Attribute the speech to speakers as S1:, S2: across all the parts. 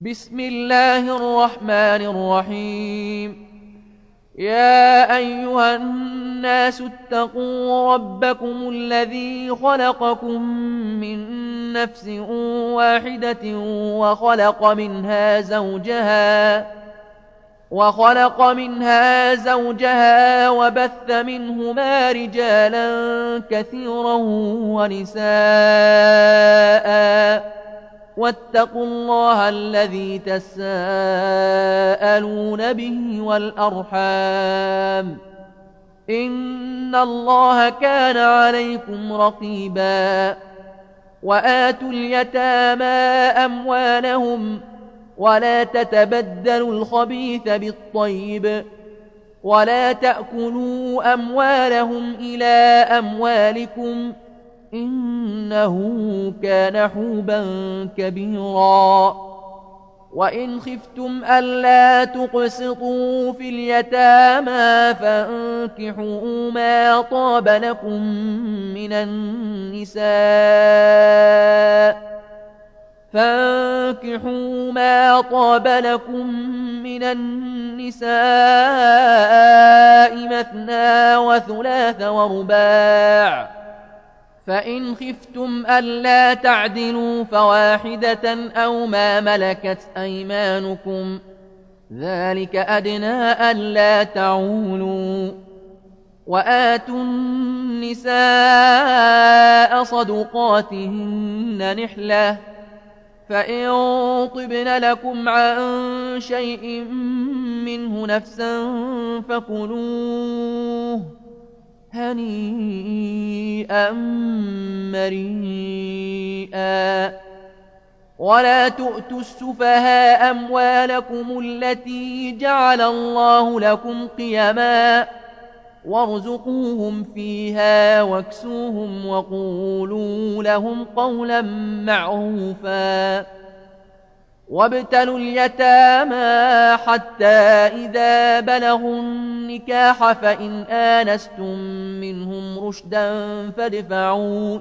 S1: بسم الله الرحمن الرحيم. يا أيها الناس اتقوا ربكم الذي خلقكم من نفس واحدة وخلق منها زوجها وبث منهما رجالا كثيرا ونساء واتقوا الله الذي تساءلون به والأرحام إن الله كان عليكم رقيبا. وآتوا اليتامى أموالهم ولا تتبدلوا الخبيث بالطيب ولا تأكلوا أموالهم إلى أموالكم إنه كان حوبا كبيرا. وإن خفتم ألا تقسطوا في اليتامى فانكحوا ما طاب لكم من النساء مثنى وثلاث ورباع، فإن خفتم ألا تعدلوا فواحدة أو ما ملكت أيمانكم ذلك أدنى ألا تعولوا. وآتوا النساء صدقاتهن نحلة، فإن طبن لكم عن شيء منه نفسا فكلوه هنيئا مريئا. ولا تؤتوا السفهاء أموالكم التي جعل الله لكم قيما وارزقوهم فيها واكسوهم وقولوا لهم قولا معروفا. وابتلوا اليتامى حتى إذا بلغوا النكاح فإن آنستم منهم رشدا فادفعوا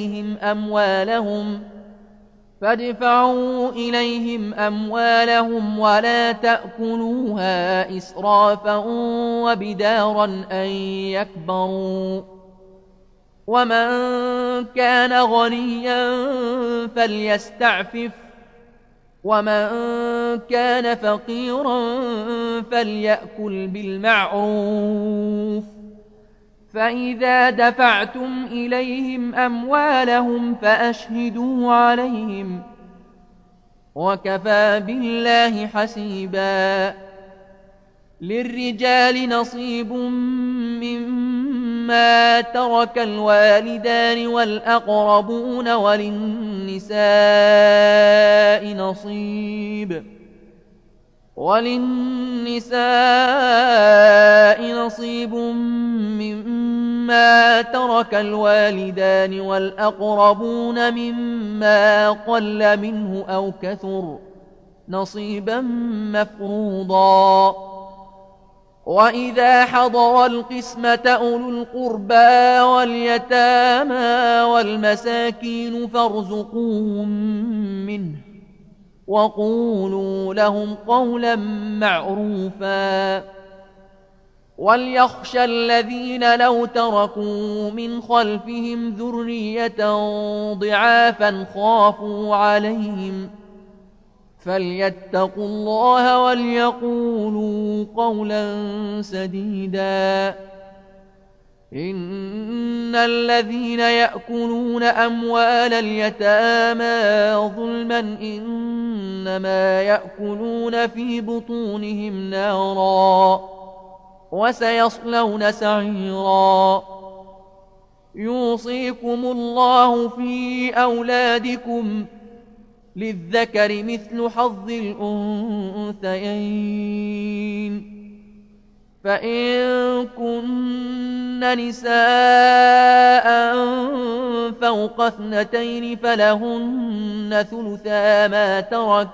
S1: إليهم أموالهم ولا تأكلوها إسرافا وبدارا أن يكبروا. ومن كان غنيا فليستعفف ومن كان فقيرا فليأكل بالمعروف. فإذا دفعتم إليهم أموالهم فأشهدوا عليهم وكفى بالله حسيبا. للرجال نصيب مما ترك الوالدان والأقربون وللنساء نصيب مما ترك الوالدان والأقربون مما قل منه أو كثر نصيبا مفروضا. وإذا حضر القسمة أولو القربى واليتامى والمساكين فارزقوهم منه وقولوا لهم قولا معروفا. وليخشى الذين لو تركوا من خلفهم ذرية ضعافا خافوا عليهم فليتقوا الله وليقولوا قولا سديدا. إن الذين يأكلون أموال اليتامى ظلما إنما يأكلون في بطونهم نارا وسيصلون سعيرا. يوصيكم الله في أولادكم للذكر مثل حظ الأنثيين. فإن كن نساء فوق 2 فلهن ثلثا ما ترك،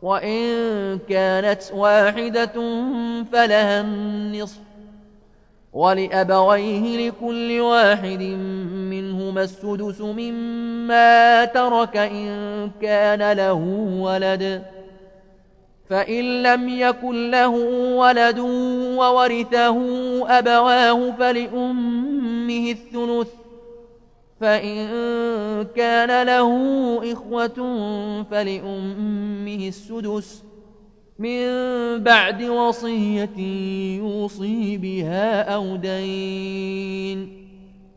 S1: وإن كانت واحدة فلها النصف، ولأبويه لكل واحد منهما السدس مما ترك إن كان له ولد، فإن لم يكن له ولد وورثه أبواه فلأمه الثلث، فإن كان له إخوة فلأمه السدس من بعد وصية يوصي بها أو دين.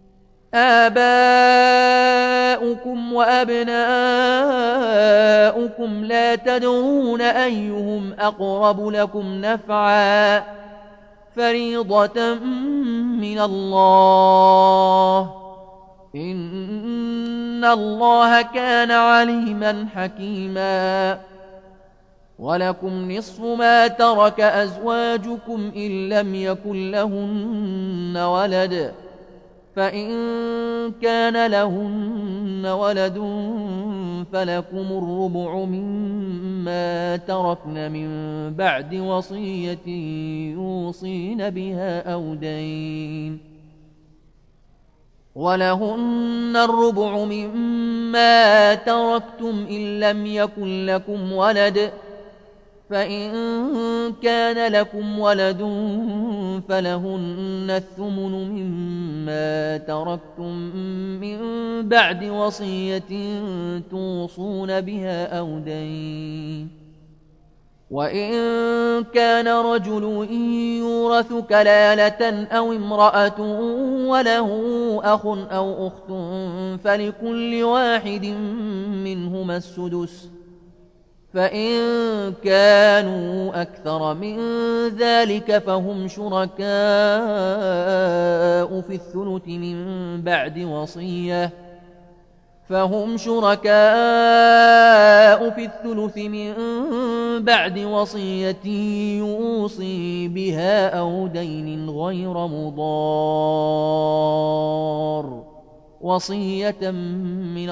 S1: آباؤكم وأبناؤكم لا تدرون أيهم أقرب لكم نفعا فريضة من الله إن الله كان عليما حكيما. ولكم نصف ما ترك أزواجكم إن لم يكن لهن ولد، فإن كان لهن ولد فلكم الربع مما تركن من بعد وصية يوصين بها أو دين. ولهن الربع مما تركتم إن لم يكن لكم ولد، فإن كان لكم ولد فلهن الثمن مما تركتم من بعد وصية توصون بها أو دين. وإن كان رجل يورث كلالة أو امرأة وله أخ أو أخت فلكل واحد منهما السدس، فإن كانوا أكثر من ذلك فهم شركاء في الثلث من بعد وصية يوصي بها أو دين غير مضار، وصية من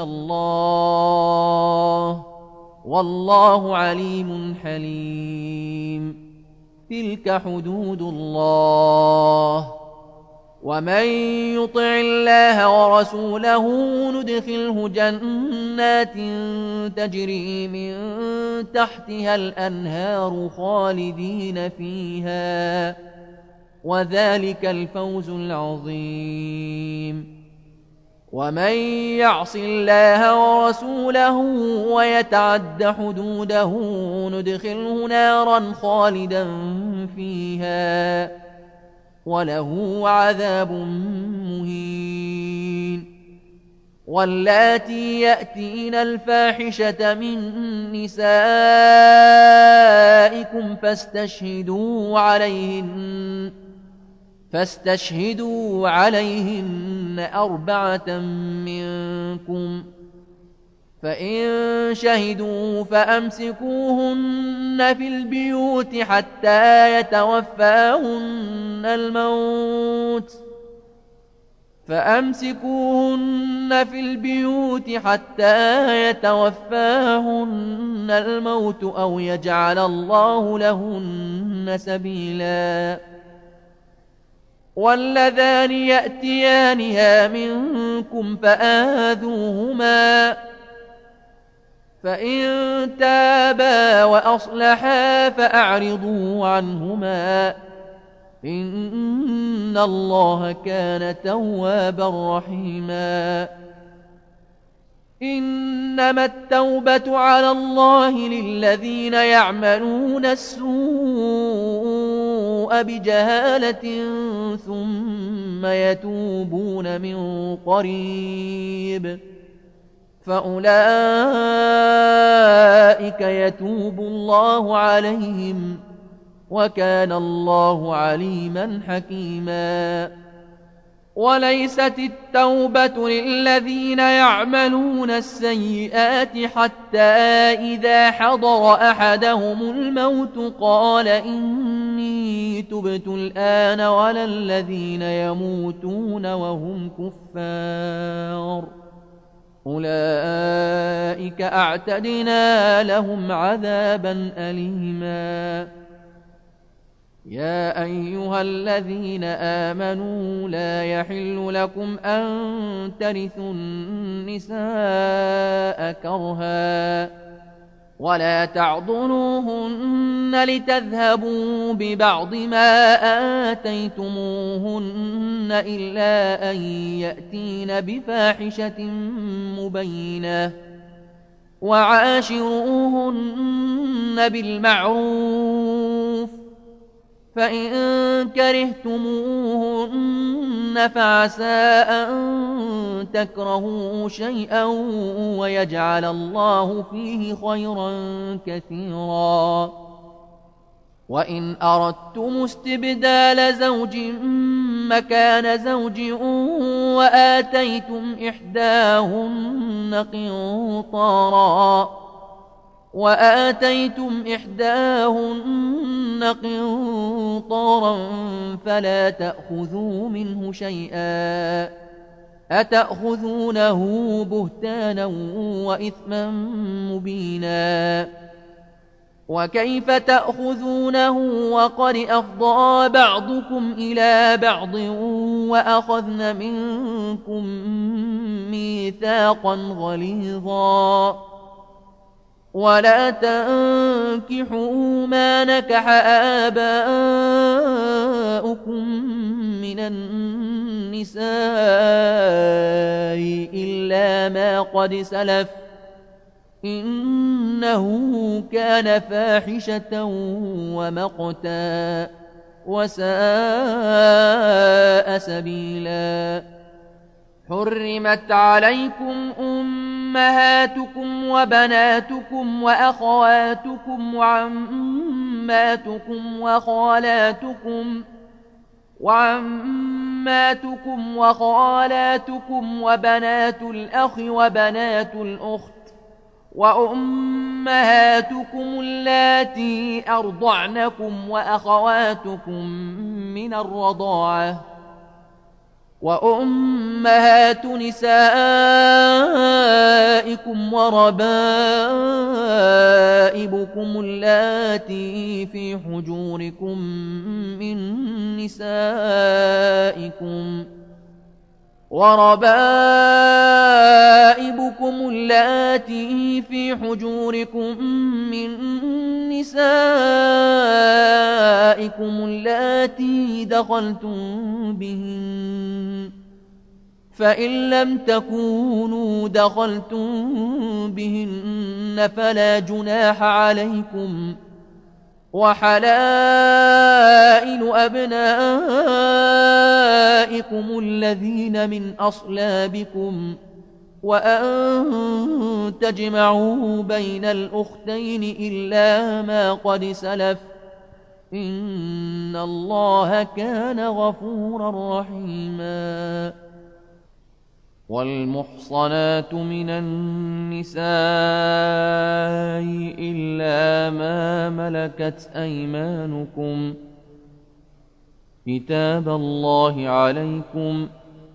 S1: الله والله عليم حليم. تلك حدود الله، ومن يطع الله ورسوله ندخله جنات تجري من تحتها الأنهار خالدين فيها، وذلك الفوز العظيم. ومن يعص الله ورسوله ويتعد حدوده ندخله نارا خالدا فيها وله عذاب مهين. واللاتي يأتين الفاحشة من نسائكم فاستشهدوا عليهن 4 منكم، فإن شهدوا فأمسكوهن في البيوت حتى يتوفاهن الموت أو يجعل الله لهن سبيلا. واللذان يأتيانها منكم فآذوهما، فإن تابا وأصلحا فأعرضوا عنهما إن الله كان توابا رحيما. إنما التوبة على الله للذين يعملون السوء بجهالة ثم يتوبون من قريب فأولئك يتوب الله عليهم وكان الله عليما حكيما. وليست التوبة للذين يعملون السيئات حتى إذا حضر أحدهم الموت قال إني تبت الآن، ولا الذين يموتون وهم كفار أولئك أعتدنا لهم عذابا أليما. يا أيها الذين آمنوا لا يحل لكم أن ترثوا النساء كرها ولا تعضلوهن لتذهبوا ببعض ما آتيتموهن إلا أن يأتين بفاحشة مبينة وعاشروهن بالمعروف فإن كرهتموهن فعسى أن تكرهوا شيئا ويجعل الله فيه خيرا كثيرا وإن أردتم استبدال زوج مكان زوج وآتيتم إحداهن قنطارا فلا تأخذوا منه شيئا أتأخذونه بهتانا وإثما مبينا وكيف تأخذونه وقد أفضى بعضكم إلى بعض وأخذن منكم ميثاقا غليظا ولا تنكحوا ما نكح آباؤكم من النساء إلا ما قد سلف إنه كان فاحشة ومقتا وساء سبيلا حرمت عليكم أمهاتكم وبناتكم وأخواتكم وعماتكم وخالاتكم وبنات الأخ وبنات الأخت وأمهاتكم اللاتي أرضعنكم وأخواتكم من الرضاعة وأمهات نسائكم وربائبكم اللاتي في حجوركم من نسائكم اللاتي دخلتم بهن فإن لم تكونوا دخلتم بهن فلا جناح عليكم وحلائل أبنائكم الذين من أصلابكم وأن تجمعوا بين الأختين إلا ما قد سلف إن الله كان غفورا رحيما والمحصنات من النساء إلا ما ملكت أيمانكم كتاب الله عليكم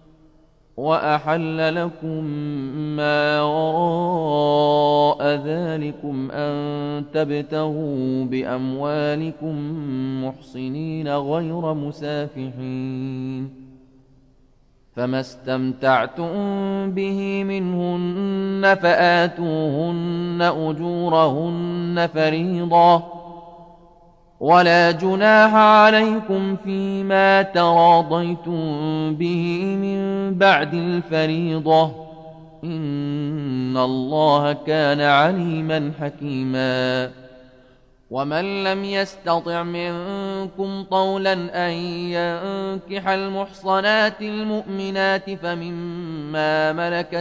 S1: وأحل لكم ما وراء ذلكم أن تبتغوا بأموالكم محصنين غير مسافحين فما استمتعتم به منهن فآتوهن أجورهن فريضة ولا جناح عليكم فيما تراضيتم به من بعد الفريضة إن الله كان عليما حكيما ومن لم يستطع منكم طولا أن ينكح المحصنات المؤمنات فمما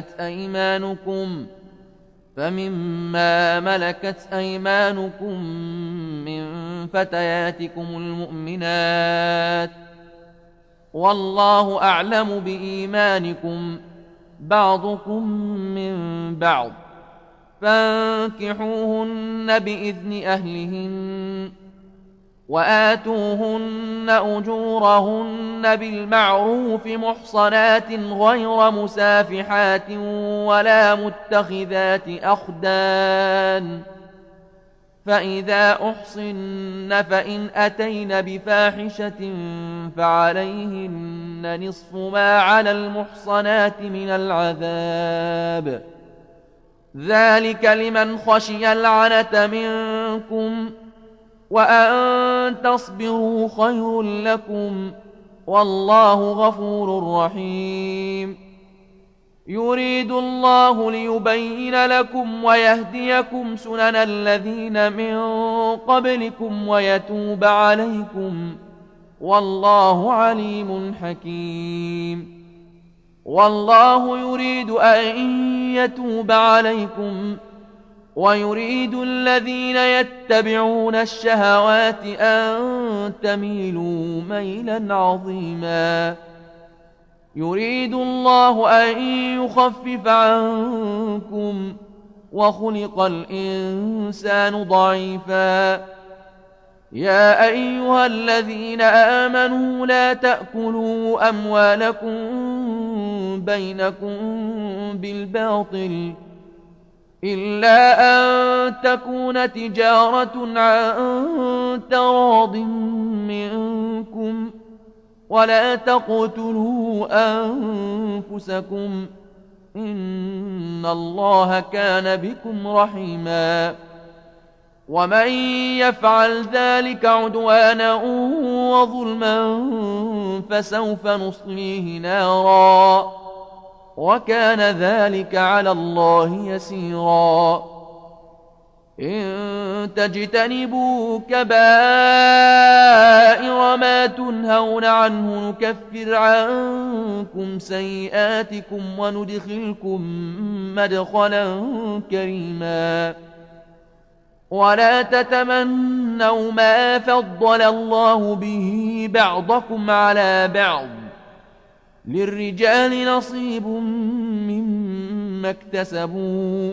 S1: ملكت أيمانكم من فتياتكم المؤمنات والله أعلم بإيمانكم بعضكم من بعض فانكحوهن بإذن أهلهن وآتوهن أجورهن بالمعروف محصنات غير مسافحات ولا متخذات أخدان فإذا أحصن فإن أتين بفاحشة فعليهن نصف ما على المحصنات من العذاب، ذلك لمن خشي العنة منكم، وأن تصبروا خير لكم، والله غفور رحيم. يريد الله ليبين لكم ويهديكم سنن الذين من قبلكم ويتوب عليكم، والله عليم حكيم. والله يريد أن يتوب عليكم، ويريد الذين يتبعون الشهوات أن تميلوا ميلا عظيما. يريد الله أن يخفف عنكم، وخلق الإنسان ضعيفا. يا أيها الذين آمنوا لا تأكلوا أموالكم بينكم بالباطل إلا أن تكون تجارة عن تراض منكم، ولا تقتلوا أنفسكم، إن الله كان بكم رحيما. ومن يفعل ذلك عدوانا وظلما فسوف نصليه نارا، وكان ذلك على الله يسيرا. إن تجتنبوا كبائر ما تنهون عنه نكفر عنكم سيئاتكم وندخلكم مدخلا كريما. ولا تتمنوا ما فضل الله به بعضكم على بعض، للرجال نصيب مما اكتسبوا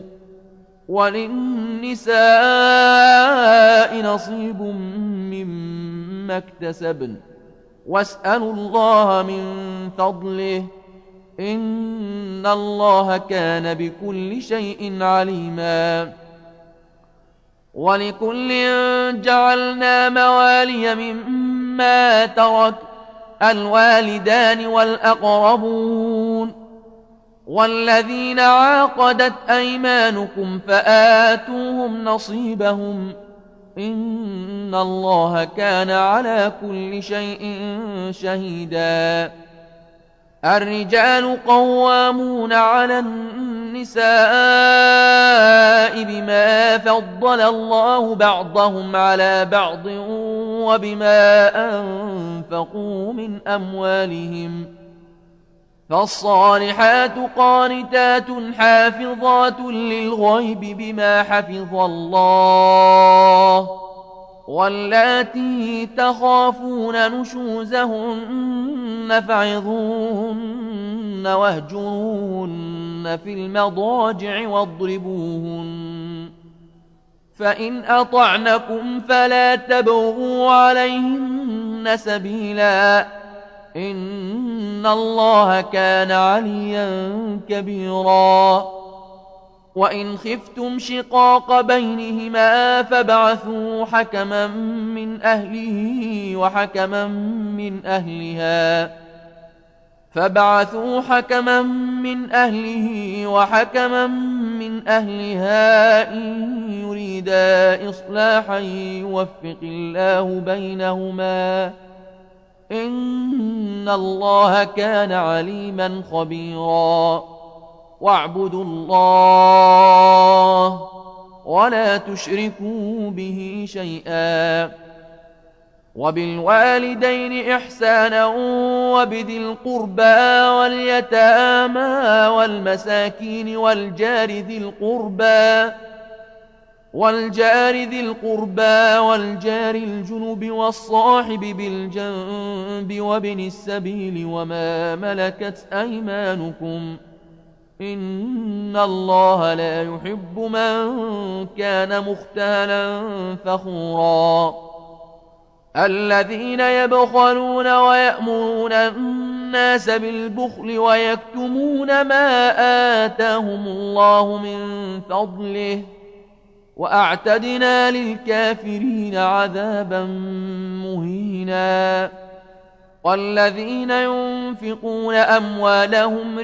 S1: وللنساء نصيب مما اكتسبن، واسألوا الله من فضله، إن الله كان بكل شيء عليما. ولكل جعلنا موالي مما ترك الوالدان والأقربون والذين عاقدت أيمانكم فآتوهم نصيبهم، إن الله كان على كل شيء شهيدا. الرجال قوامون على النساء بما فضل الله بعضهم على بعض وبما أنفقوا من أموالهم، فالصالحات قانتات حافظات للغيب بما حفظ الله، واللاتي تخافون نشوزهن فعظوهن واهجروهن في المضاجع واضربوهن، فإن أطعنكم فلا تبغوا عليهن سبيلا، إن الله كان عليا كبيرا. وإن خفتم شقاق بينهما فابعثوا حكما من أهله وحكما من أهلها إن يريدا إصلاحا يوفق الله بينهما، إن الله كان عليما خبيرا. واعبدوا الله ولا تشركوا به شيئا، وبالوالدين إحسانا وبذي القربى واليتامى والمساكين والجار ذي القربى والجار الجنب والصاحب بالجنب وابن السبيل وما ملكت أيمانكم، إن الله لا يحب من كان مختالا فخورا. الذين يبخلون ويأمرون الناس بالبخل ويكتمون ما آتاهم الله من فضله، وأعتدنا للكافرين عذابا مهينا والذين ينفقون أموالهم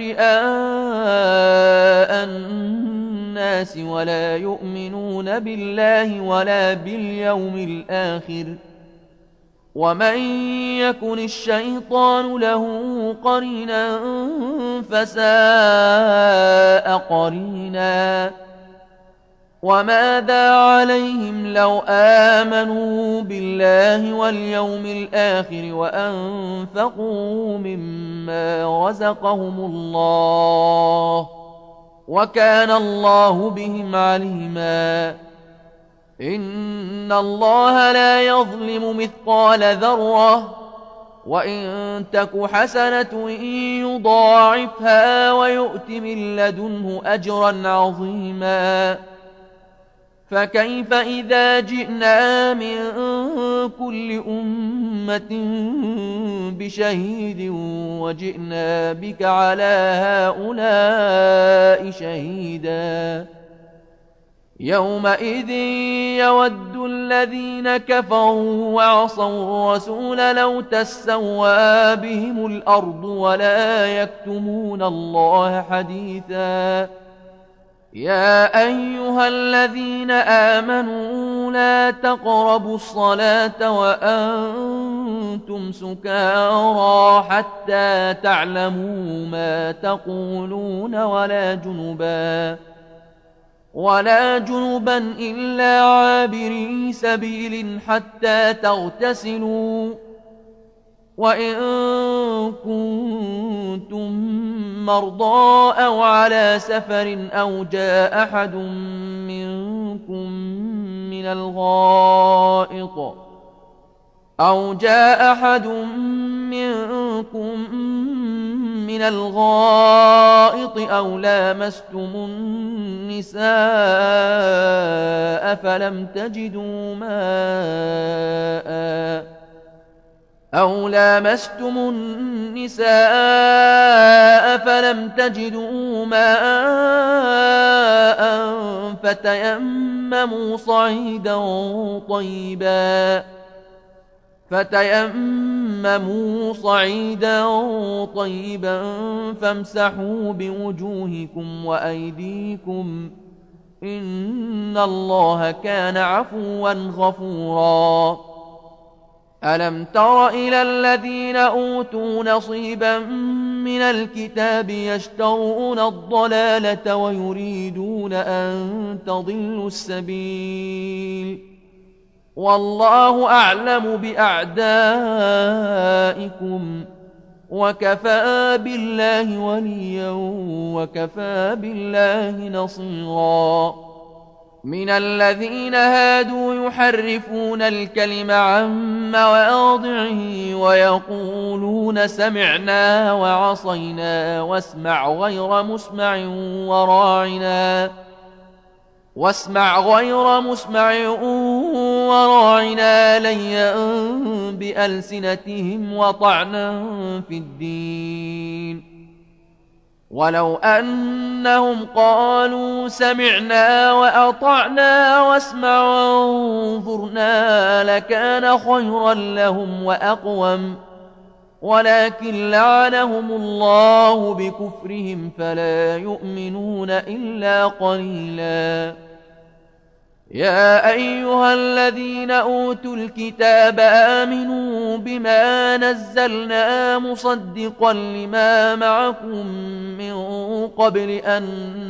S1: رئاء الناس ولا يؤمنون بالله ولا باليوم الآخر ومن يكن الشيطان له قرينا فساء قرينا وماذا عليهم لو آمنوا بالله واليوم الآخر وأنفقوا مما رزقهم الله وكان الله بهم عليما إن الله لا يظلم مثقال ذرة وإن تك حسنة يضاعفها ويؤت من لدنه أجرا عظيما فكيف إذا جئنا من كل أمة بشهيد وجئنا بك على هؤلاء شهيدا يومئذ يود الذين كفروا وعصوا الرسول لو تسوى بهم الأرض ولا يكتمون الله حديثا يا أيها الذين آمنوا لا تقربوا الصلاة وأنتم سكارى حتى تعلموا ما تقولون ولا جنبا إلا عابري سبيل حتى تغتسلوا وإن كنتم مرضى أو على سفر أو جاء أحد منكم من الغائط أو لامستم النساء فلم تجدوا ماء فتيمموا صعيدا طيبا فامسحوا بوجوهكم وأيديكم إن الله كان عفوا غفورا ألم تر إلى الذين أوتوا نصيبا من الكتاب يشترون الضلالة ويريدون أن تضلوا السبيل والله أعلم بأعدائكم وكفى بالله وليا وكفى بالله نصيرا من الذين هادوا يحرفون الكلم عن مواضعه ويقولون سمعنا وعصينا واسمع غير مسمع وراعنا ليا بألسنتهم وطعنا في الدين ولو أنهم قالوا سمعنا وأطعنا واسمع وانظرنا لكان خيرا لهم وأقوم ولكن لعنهم الله بكفرهم فلا يؤمنون إلا قليلا يا أيها الذين أوتوا الكتاب آمنوا بما نزلنا مصدقا لما معكم من قبل أن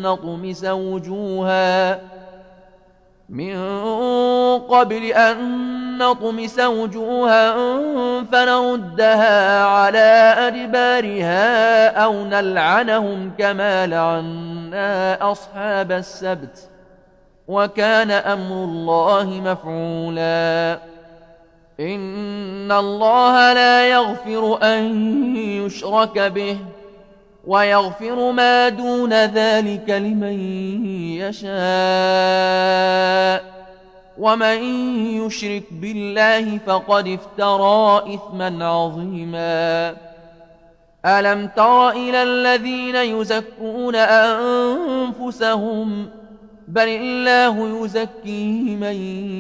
S1: نطمس وجوها فنردها على أدبارها أو نلعنهم كما لعنا أصحاب السبت وكان أمر الله مفعولا إن الله لا يغفر أن يشرك به ويغفر ما دون ذلك لمن يشاء ومن يشرك بالله فقد افترى إثما عظيما ألم تر إلى الذين يزكون أنفسهم بل الله يزكي من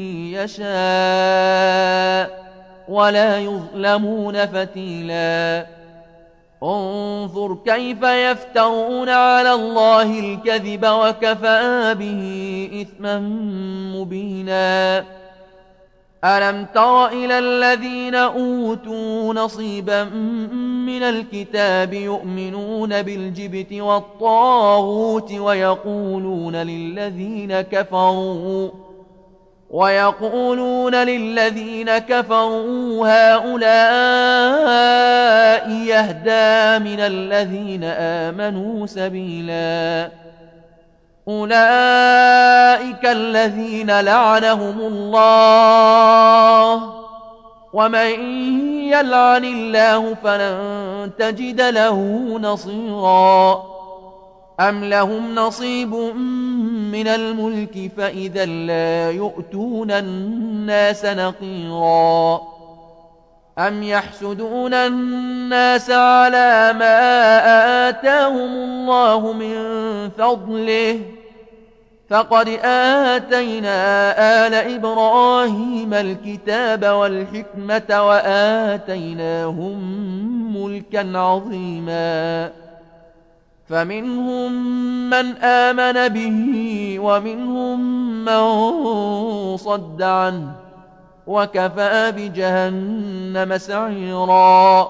S1: يشاء ولا يظلمون فتيلا انظر كيف يفترون على الله الكذب وكفى به إثما مبينا ألم تر إلى الذين أوتوا نصيبا من الكتاب يؤمنون بالجبت والطاغوت ويقولون للذين كفروا هؤلاء يهدى من الذين آمنوا سبيلا أولئك الذين لعنهم الله ومن يلعن الله فلن تجد له نصيرا أم لهم نصيب من الملك فإذا لا يؤتون الناس نقيرا أم يحسدون الناس على ما آتاهم الله من فضله فقد آتينا آل إبراهيم الكتاب والحكمة وآتيناهم ملكا عظيما فمنهم من آمن به ومنهم من صد عنه وكفى بجهنم سعيرا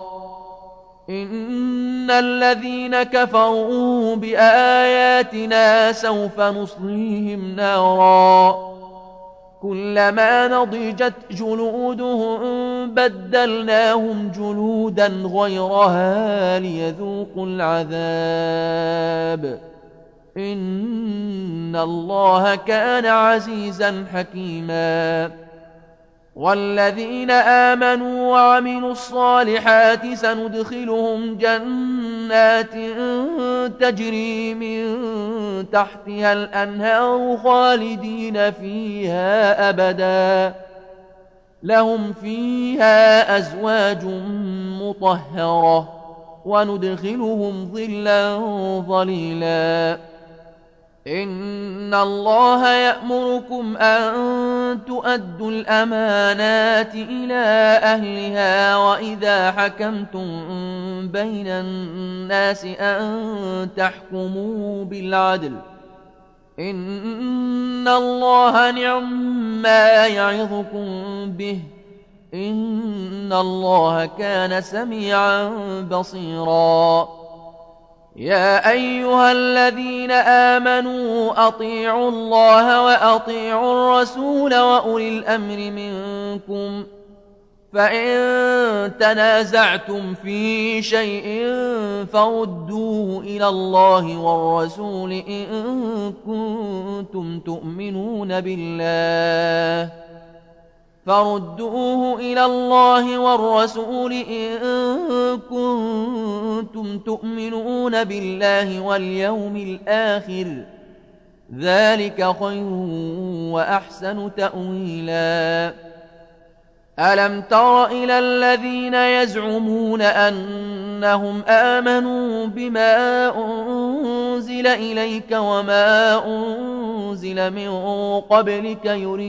S1: إن الذين كفروا بآياتنا سوف نصليهم نارا كلما نضجت جلودهم بدلناهم جلودا غيرها ليذوقوا العذاب إن الله كان عزيزا حكيما والذين آمنوا وعملوا الصالحات سندخلهم جنات تجري من تحتها الأنهار خالدين فيها أبدا لهم فيها أزواج مطهرة وندخلهم ظلا ظليلا إن الله يأمركم أن تؤدوا الأمانات إلى أهلها وإذا حكمتم بين الناس أن تحكموا بالعدل إن الله نعم ما يعظكم به إن الله كان سميعا بصيرا يا أيها الذين آمنوا أطيعوا الله وأطيعوا الرسول وأولي الأمر منكم فإن تنازعتم في شيء فردوه إلى الله والرسول إن كنتم تؤمنون بالله فردوه إلى الله والرسول إن كنتم تؤمنون بالله واليوم الآخر ذلك خير وأحسن تأويلا ألم تر إلى الذين يزعمون أنهم آمنوا بما أنزل إليك وما أنزل من قبلك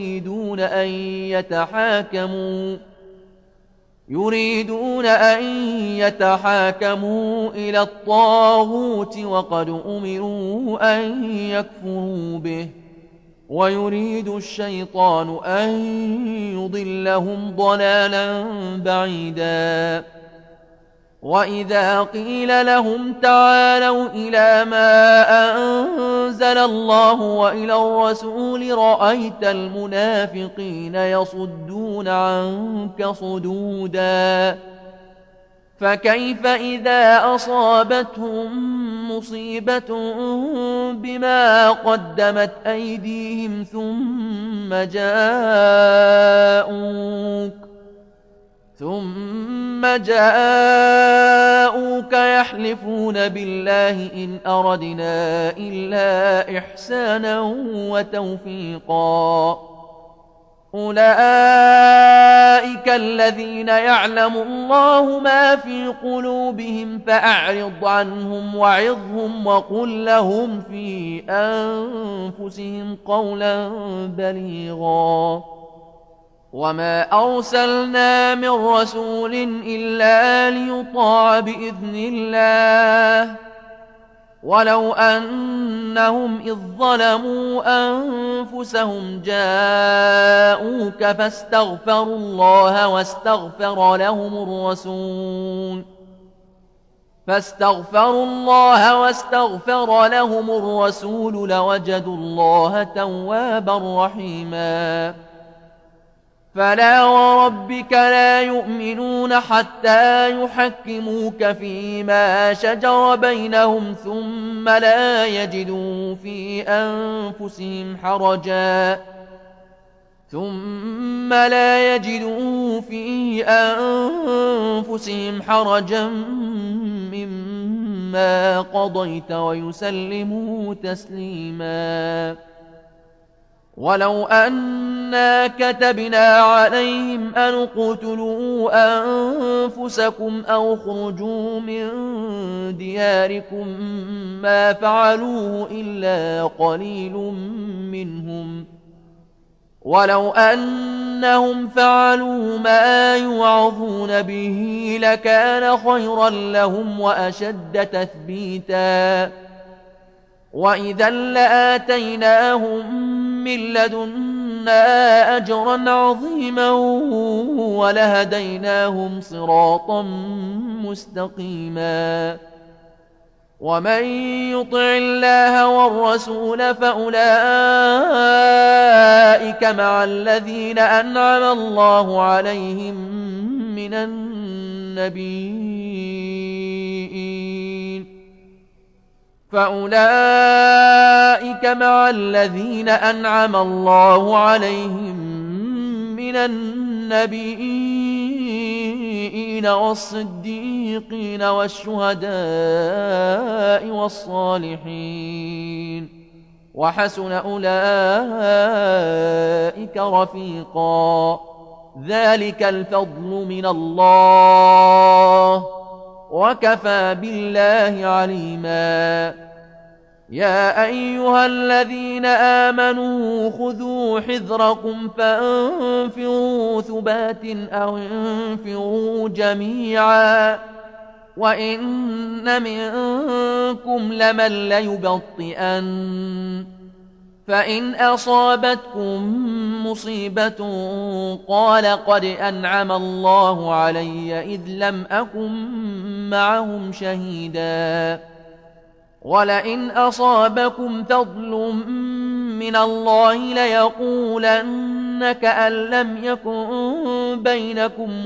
S1: يريدون أن يتحاكموا إلى الطاغوت وقد أمروا أن يكفروا به ويريد الشيطان أن يضلهم ضلالا بعيدا وإذا قيل لهم تعالوا إلى ما أنزل الله وإلى الرسول رأيت المنافقين يصدون عنك صدودا فكيف إذا أصابتهم مصيبة بما قدمت أيديهم ثم جاءوك يحلفون بالله إن أردنا إلا إحسانا وتوفيقا أولئك الذين يعلم الله ما في قلوبهم فأعرض عنهم وعظهم وقل لهم في أنفسهم قولا بليغا وما أرسلنا من رسول إلا ليطاع بإذن الله ولو أنهم إذ ظلموا أنفسهم جاءوك فاستغفروا الله واستغفر لهم الرسول لوجدوا الله توابا رحيما فلا وربك لا يؤمنون حتى يحكموك فيما شجر بينهم ثم لا يجدوا في أنفسهم حرجا مما قضيت ويسلموا تسليما ولو أنا كتبنا عليهم أن اقتلوا أنفسكم أو اخرجوا من دياركم ما فعلوه إلا قليل منهم ولو أنهم فعلوا ما يوعظون به لكان خيرا لهم وأشد تثبيتا وإذا لآتيناهم من لدنا أجرا عظيما ولهديناهم صراطا مستقيما ومن يطع الله والرسول فأولئك مع الذين أنعم الله عليهم من النبيين والصديقين والشهداء والصالحين وحسن أولئك رفيقا ذلك الفضل من الله وكفى بالله عليما يا أيها الذين آمنوا خذوا حذركم فانفروا ثبات أو انفروا جميعا وإن منكم لمن ليبطئن فإن أصابتكم مصيبة قال قد أنعم الله علي إذ لم أكن معهم شهيدا ولئن أصابكم فضل من الله ليقولن كأن لم يكن بينكم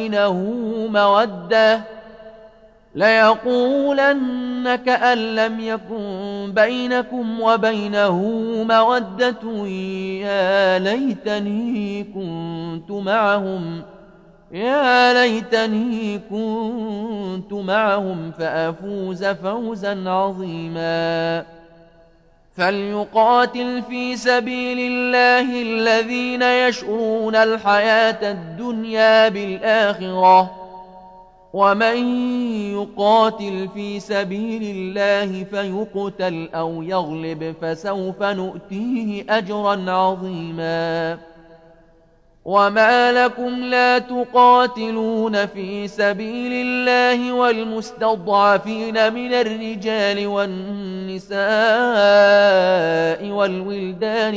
S1: وبينه مودة يا ليتني كنت معهم فأفوز فوزا عظيما فليقاتل في سبيل الله الذين يشرون الحياة الدنيا بالآخرة ومن يقاتل في سبيل الله فيقتل أو يغلب فسوف نؤتيه أجرا عظيما وما لكم لا تقاتلون في سبيل الله والمستضعفين من الرجال والنساء والولدان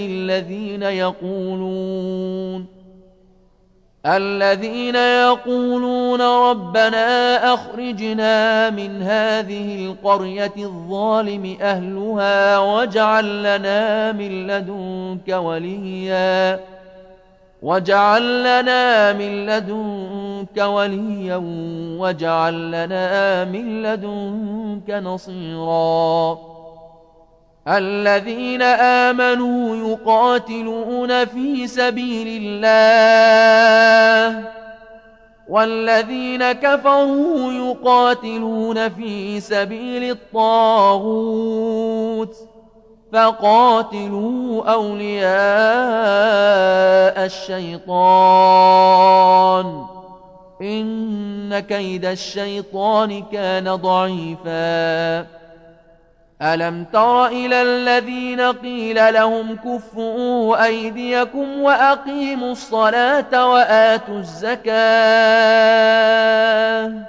S1: الذين يقولون ربنا أخرجنا من هذه القرية الظالم أهلها واجعل لنا من لدنك وليا واجعل لنا من لدنك نصيرا الذين آمنوا يقاتلون في سبيل الله والذين كفروا يقاتلون في سبيل الطاغوت فقاتلوا أولياء الشيطان إن كيد الشيطان كان ضعيفا ألم تر إلى الذين قيل لهم كفوا أيديكم وأقيموا الصلاة وآتوا الزكاة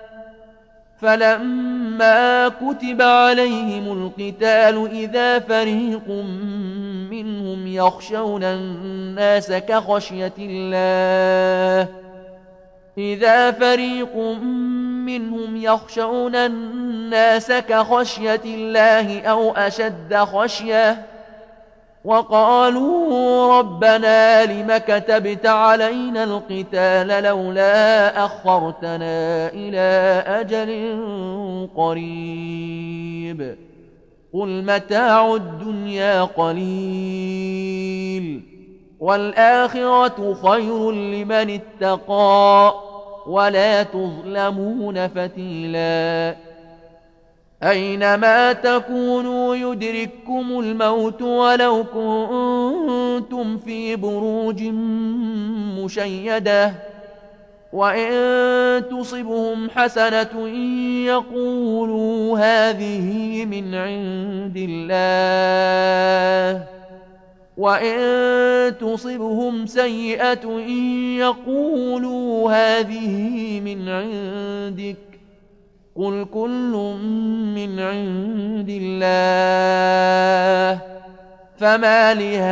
S1: فلما كتب عليهم القتال إذا فريق منهم يخشون الناس كخشية الله أو أشد خشية وقالوا ربنا لم كتبت علينا القتال لولا أخرتنا إلى أجل قريب قل متاع الدنيا قليل والآخرة خير لمن اتقى ولا تظلمون فتيلا أينما تكونوا يدرككم الموت ولو كنتم في بروج مشيدة وإن تصبهم حسنة يقولوا هذه من عند الله وإن تصبهم سيئة يقولوا هذه من عندك قل كل من عند الله فما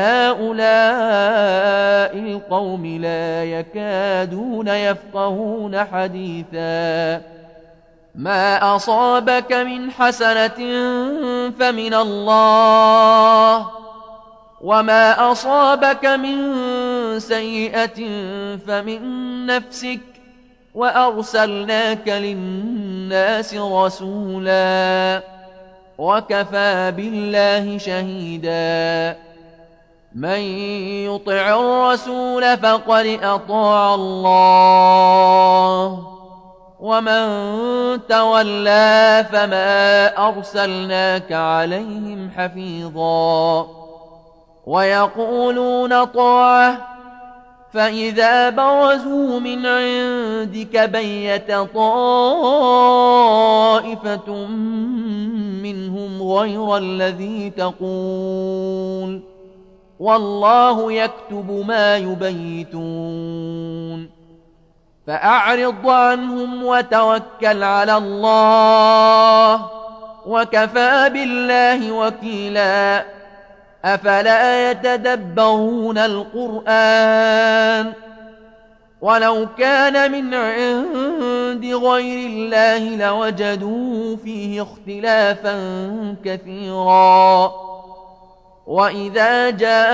S1: لهؤلاء القوم لا يكادون يفقهون حديثا ما أصابك من حسنة فمن الله وما أصابك من سيئة فمن نفسك وأرسلناك للناس رسولا وكفى بالله شهيدا من يطع الرسول فقد أطاع الله ومن تولى فما أرسلناك عليهم حفيظا ويقولون طاعة فإذا برزوا من عندك بيت طائفة منهم غير الذي تقول والله يكتب ما يبيتون فأعرض عنهم وتوكل على الله وكفى بالله وكيلا أفلا يتدبرون القرآن ولو كان من عند غير الله لوجدوا فيه اختلافا كثيرا وإذا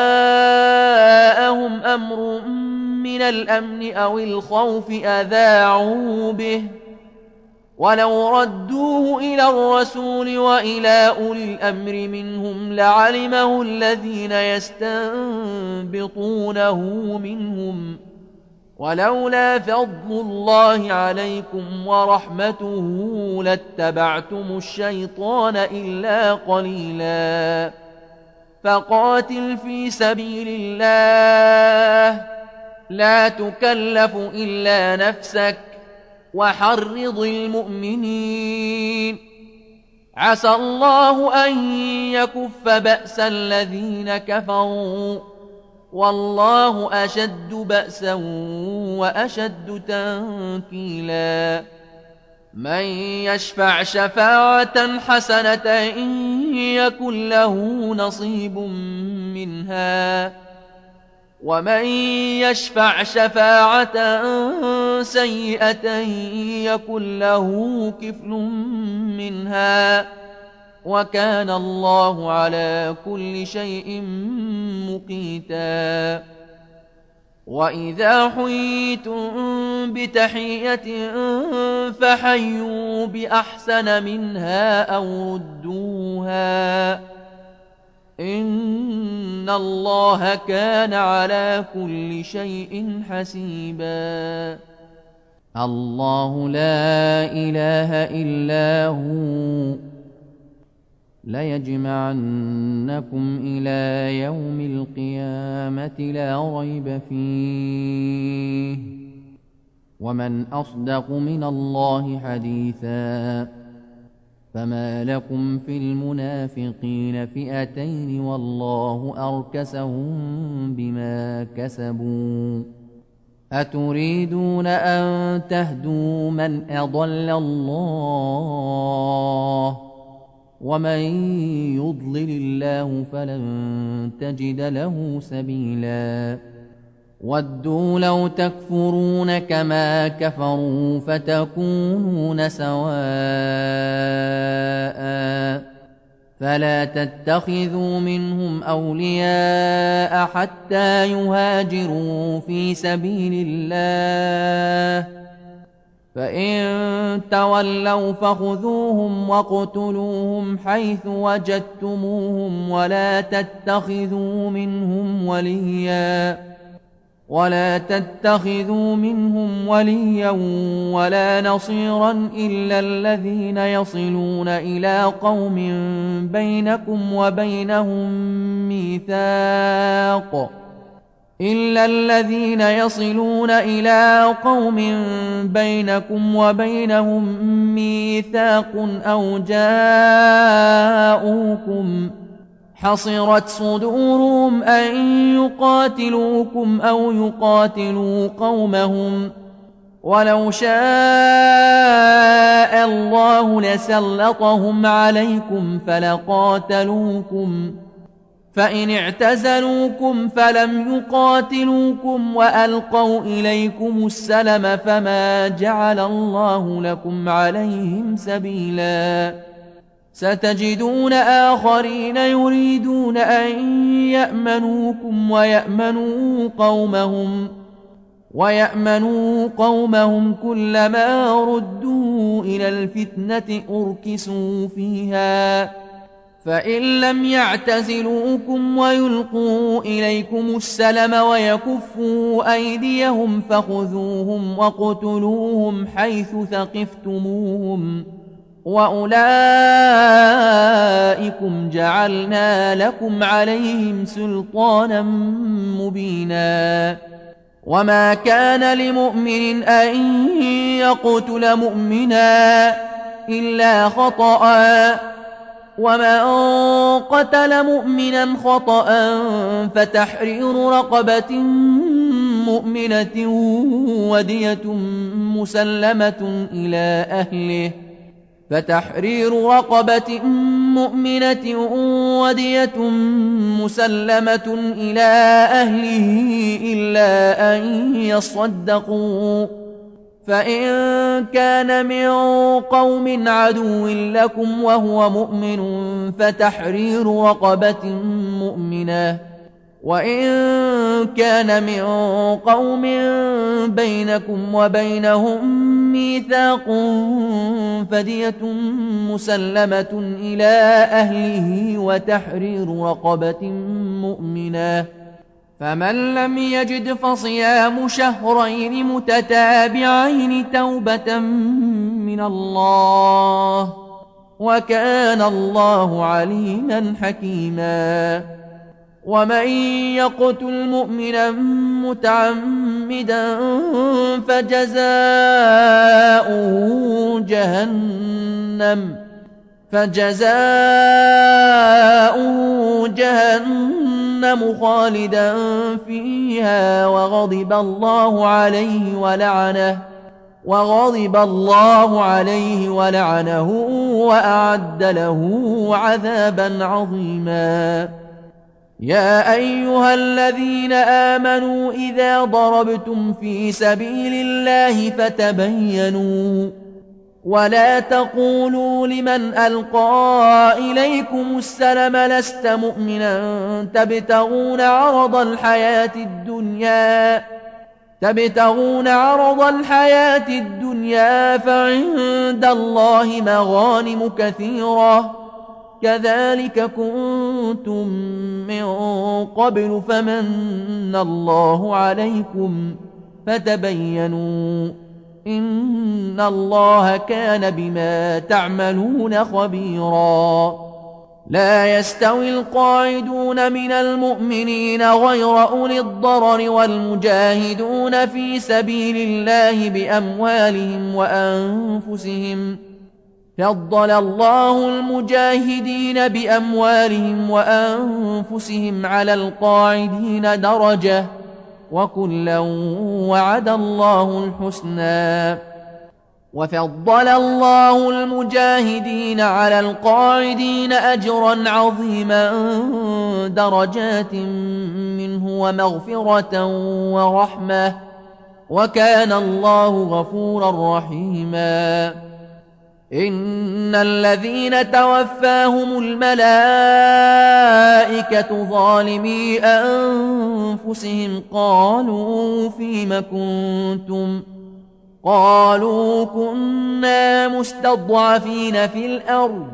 S1: جاءهم أمر من الأمن أو الخوف أذاعوا به ولو ردوه إلى الرسول وإلى أولي الأمر منهم لعلمه الذين يستنبطونه منهم ولولا فضل الله عليكم ورحمته لاتبعتم الشيطان إلا قليلا فقاتل في سبيل الله لا تكلف إلا نفسك وحرض المؤمنين عسى الله أن يكف بأس الذين كفروا والله أشد بأسا وأشد تنكيلا من يشفع شفاعة حسنة يكن له نصيب منها ومن يشفع شفاعة سيئة يكن له كفل منها وكان الله على كل شيء مقيتا وإذا حييتم بتحية فحيوا بأحسن منها أو ردوها إن الله كان على كل شيء حسيبا الله لا إله إلا هو ليجمعنكم إلى يوم القيامة لا ريب فيه ومن أصدق من الله حديثا فما لكم في المنافقين فئتين والله أركسهم بما كسبوا أتريدون أن تهدوا من أضل الله ومن يضلل الله فلن تجد له سبيلا ودوا لو تكفرون كما كفروا فتكونون سواء فلا تتخذوا منهم أولياء حتى يهاجروا في سبيل الله فإن تولوا فخذوهم واقتلوهم حيث وجدتموهم ولا تتخذوا منهم وليا ولا نصيرا إلا الذين يصلون إلى قوم بينكم وبينهم ميثاق أو جاءوكم حصرت صدورهم أن يقاتلوكم أو يقاتلوا قومهم ولو شاء الله لسلطهم عليكم فلقاتلوكم فإن اعتزلوكم فلم يقاتلوكم وألقوا إليكم السلم فما جعل الله لكم عليهم سبيلا ستجدون آخرين يريدون أن يأمنوكم ويأمنوا قومهم كلما ردوا إلى الفتنة أركسوا فيها فإن لم يعتزلوكم ويلقوا إليكم السلم ويكفوا أيديهم فخذوهم واقتلوهم حيث ثقفتموهم وأولئكم جعلنا لكم عليهم سلطانا مبينا وما كان لمؤمن أن يقتل مؤمنا إلا خطأ ومن قتل مؤمنا خطأ فتحرير رقبة مؤمنة ودية مسلمة إلى أهله إلا أن يصدقوا فإن كان من قوم عدو لكم وهو مؤمن فتحرير رقبة مؤمنة وإن كان من قوم بينكم وبينهم ميثاق فدية مسلمة إلى أهله وتحرير رقبة مؤمنة فمن لم يجد فصيام شهرين متتابعين توبة من الله وكان الله عليما حكيما ومن يقتل مؤمنا متعمدا فجزاؤه جهنم خالدا فيها وغضب الله عليه ولعنه وأعد له عذابا عظيما يا أيها الذين آمنوا إذا ضربتم في سبيل الله فتبينوا ولا تقولوا لمن ألقى إليكم السلم لست مؤمنا تبتغون عرض الحياة الدنيا فعند الله مغانم كثيرة كذلك كنتم من قبل فمن الله عليكم فتبينوا إن الله كان بما تعملون خبيرا لا يستوي القاعدون من المؤمنين غير أولي الضرر والمجاهدون في سبيل الله بأموالهم وأنفسهم. فضل الله المجاهدين بأموالهم وأنفسهم على القاعدين درجة، وكلا وعد الله الحسنى. وفضل الله المجاهدين على القاعدين أجرا عظيما درجات منه ومغفرة ورحمة، وكان الله غفورا رحيما. إن الذين توفاهم الملائكة ظالمي أنفسهم قالوا فيم كنتم؟ قالوا كنا مستضعفين في الأرض.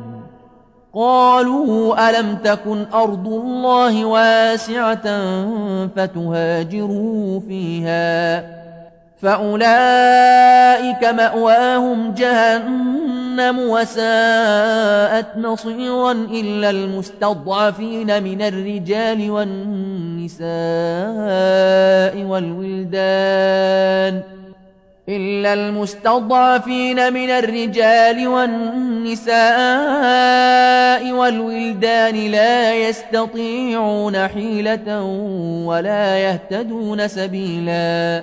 S1: قالوا ألم تكن أرض الله واسعة فتهاجروا فيها، فأولئك مأواهم جهنم وساءت مصيرا إلا المستضعفين من الرجال والنساء والولدان لا يستطيعون حيلة ولا يهتدون سبيلا،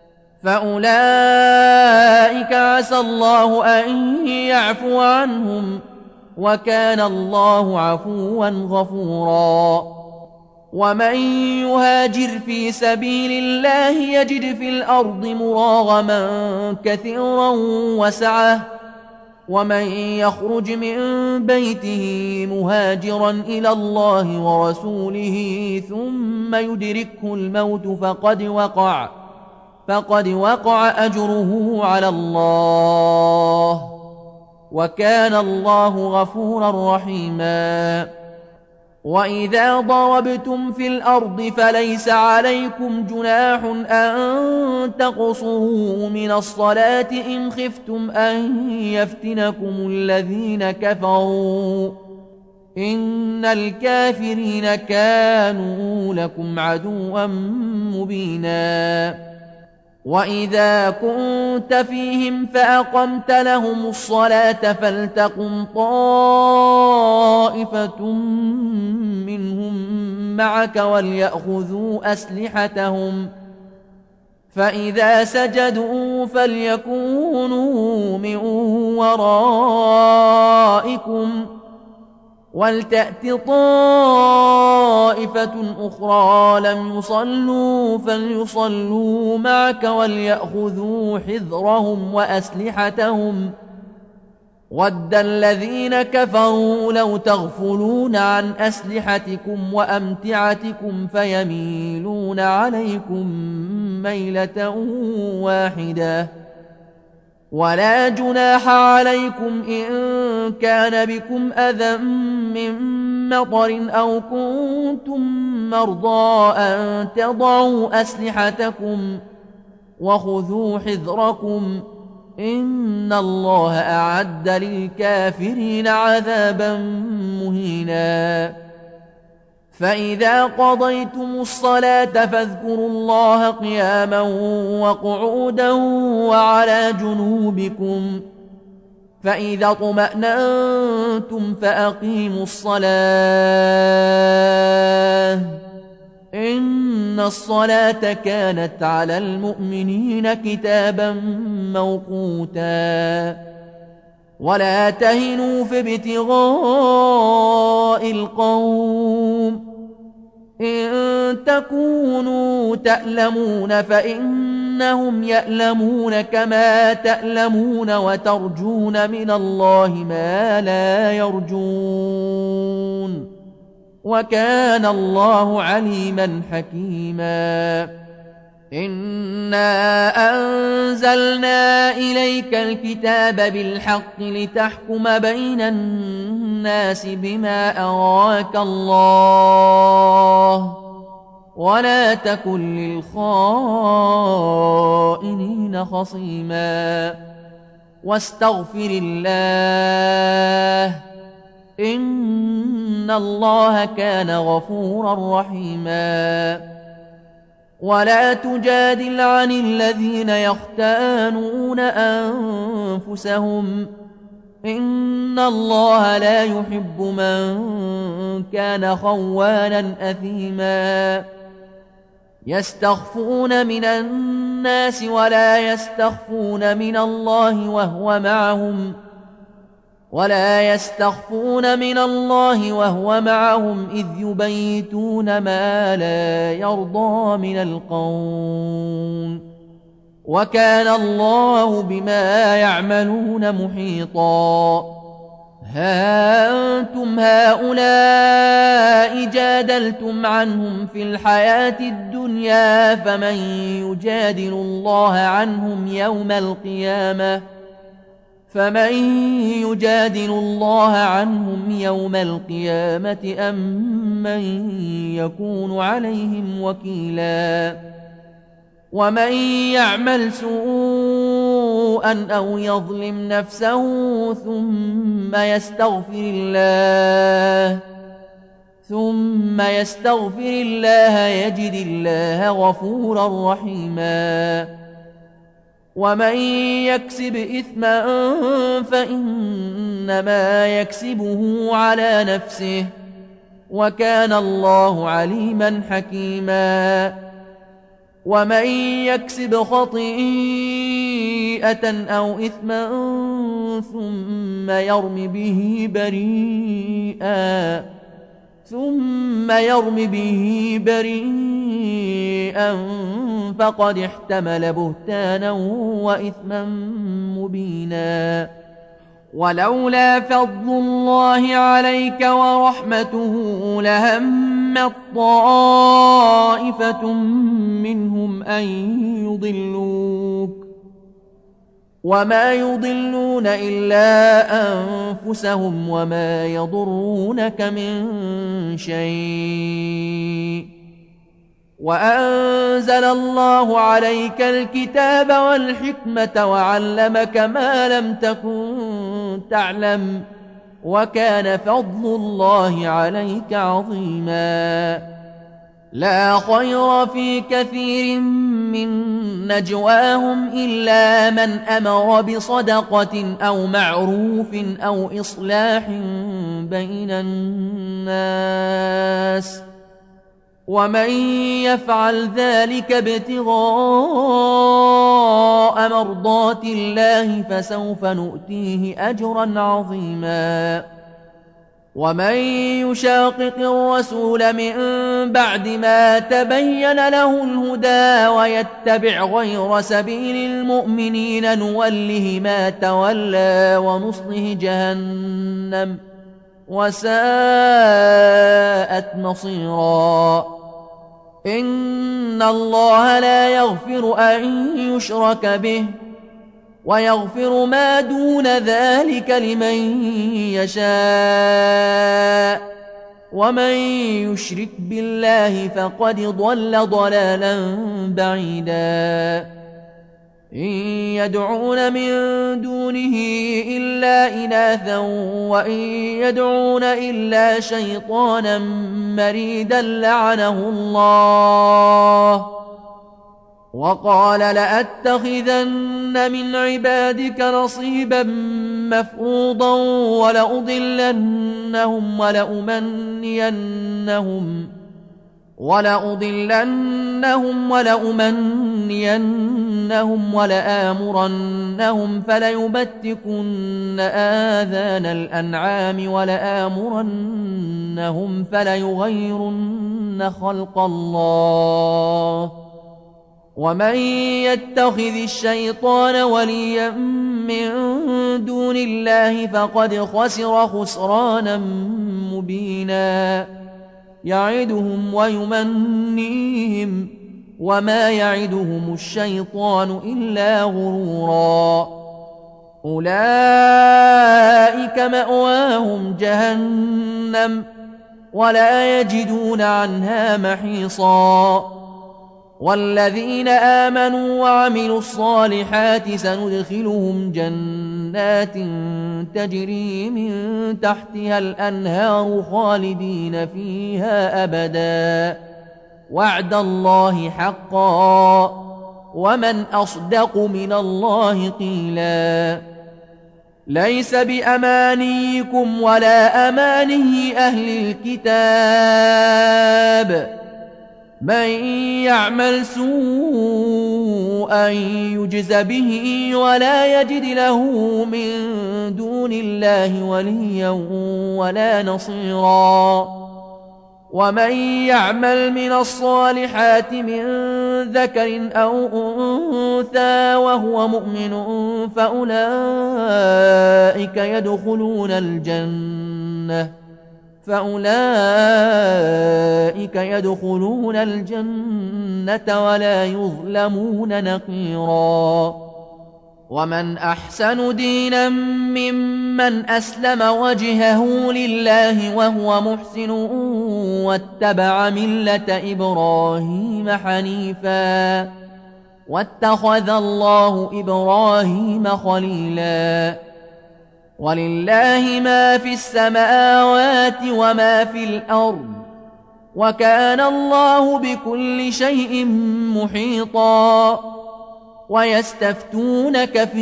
S1: فأولئك عسى الله أن يعفو عنهم، وكان الله عفوا غفورا. ومن يهاجر في سبيل الله يجد في الأرض مراغما كثيرا وسعة، ومن يخرج من بيته مهاجرا إلى الله ورسوله ثم يدركه الموت فقد وقع أجره على الله، وكان الله غفورا رحيما. وإذا ضربتم في الأرض فليس عليكم جناح أن تقصروا من الصلاة إن خفتم أن يفتنكم الذين كفروا، إن الكافرين كانوا لكم عدوا مبينا. وإذا كنت فيهم فأقمت لهم الصلاة فلتقم طائفة منهم معك وليأخذوا أسلحتهم، فإذا سجدوا فليكونوا من ورائكم ولتأت طائفة أخرى لم يصلوا فليصلوا معك وليأخذوا حذرهم وأسلحتهم. ود الذين كفروا لو تغفلون عن أسلحتكم وأمتعتكم فيميلون عليكم ميلة واحدة. ولا جناح عليكم إن كان بكم أذى من مطر أو كنتم مرضى أن تضعوا أسلحتكم وخذوا حذركم، إن الله أعد للكافرين عذابا مهينا. فإذا قضيتم الصلاة فاذكروا الله قياما وقعودا وعلى جنوبكم، فإذا اطمأننتم فأقيموا الصلاة، إن الصلاة كانت على المؤمنين كتابا موقوتا. ولا تهنوا في ابتغاء القوم، إن تكونوا تألمون فإنهم يألمون كما تألمون وترجون من الله ما لا يرجون، وكان الله عليما حكيما. إنا أنزلنا إليك الكتاب بالحق لتحكم بين الناس بما أراك الله، ولا تكن للخائنين خصيما، واستغفر الله إن الله كان غفورا رحيما ولا تجادل عن الذين يختانون أنفسهم إن الله لا يحب من كان خوانا أثيما يستخفون من الناس ولا يستخفون من الله وهو معهم إذ يبيتون ما لا يرضى من القول وكان الله بما يعملون محيطا ها أنتم هؤلاء جادلتم عنهم في الحياة الدنيا فمن يجادل الله عنهم يوم القيامة أم من يكون عليهم وكيلا ومن يعمل سوءا أو يظلم نفسه ثم يستغفر الله يجد الله غفورا رحيما ومن يكسب إثما فإنما يكسبه على نفسه وكان الله عليما حكيما ومن يكسب خطيئة أو إثما ثم يرم به بريئا فقد احتمل بهتانا وإثما مبينا ولولا فضل الله عليك ورحمته لهمت طائفة منهم أن يضلوك وما يضلون إلا أنفسهم وما يضرونك من شيء وأنزل الله عليك الكتاب والحكمة وعلمك ما لم تكن تعلم وكان فضل الله عليك عظيما لا خير في كثير من نجواهم إلا من أمر بصدقة أو معروف أو إصلاح بين الناس ومن يفعل ذلك ابتغاء مرضات الله فسوف نؤتيه أجرا عظيما ومن يشاقق الرسول من بعد ما تبين له الهدى ويتبع غير سبيل المؤمنين نوله ما تولى ونصله جهنم وساءت مصيرا إن الله لا يغفر أن يشرك به ويغفر ما دون ذلك لمن يشاء ومن يشرك بالله فقد ضل ضلالا بعيدا إن يدعون من دونه إلا إناثا وإن يدعون إلا شيطانا مريدا لعنه الله وقال لأتخذن من عبادك نصيبا مفروضا ولأضلنهم ولأمنينهم ولآمرنهم فليبتكن آذان الأنعام ولآمرنهم فليغيرن خلق الله ومن يتخذ الشيطان وليا من دون الله فقد خسر خسرانا مبينا يعدهم ويمنيهم وما يعدهم الشيطان إلا غرورا أولئك مأواهم جهنم ولا يجدون عنها محيصا والذين آمنوا وعملوا الصالحات سندخلهم جنات تجري من تحتها الأنهار خالدين فيها أبدا وعد الله حقا ومن أصدق من الله قيلا ليس بأمانيكم ولا أماني أهل الكتاب من يعمل سوءا يجز به ولا يجد له من دون الله وليا ولا نصيرا ومن يعمل من الصالحات من ذكر أو أنثى وهو مؤمن فأولئك يدخلون الجنة ولا يظلمون نقيرا ومن أحسن دينا ممن أسلم وجهه لله وهو محسن واتبع ملة إبراهيم حنيفا واتخذ الله إبراهيم خليلا ولله ما في السماوات وما في الأرض وكان الله بكل شيء محيطا ويستفتونك في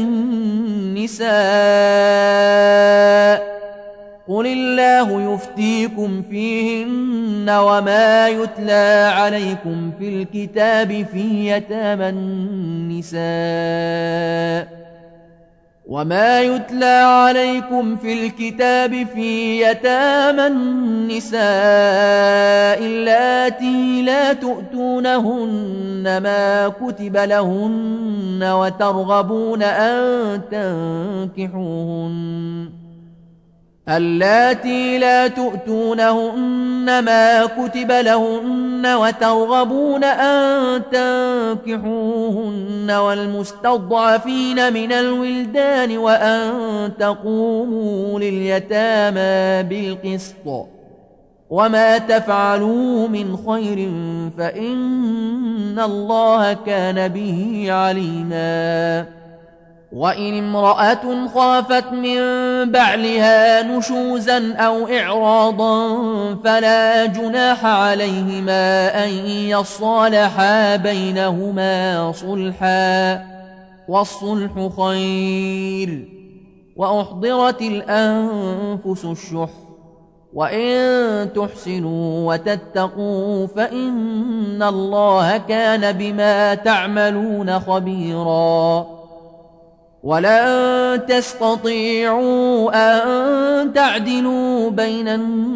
S1: النساء قل الله يفتيكم فيهن وما يتلى عليكم في الكتاب في يتامى النساء اللاتي لا تؤتونهن ما كتب لهن وترغبون أن تنكحوهن والمستضعفين من الولدان وأن تقوموا لليتامى بالقسط وما تفعلوا من خير فإن الله كان به عليما وإن امرأة خافت من بعلها نشوزا أو إعراضا فلا جناح عليهما أن يصالحا بينهما صلحا والصلح خير وأحضرت الأنفس الشح وإن تحسنوا وتتقوا فإن الله كان بما تعملون خبيرا ولن تستطيعوا أن تعدلوا بين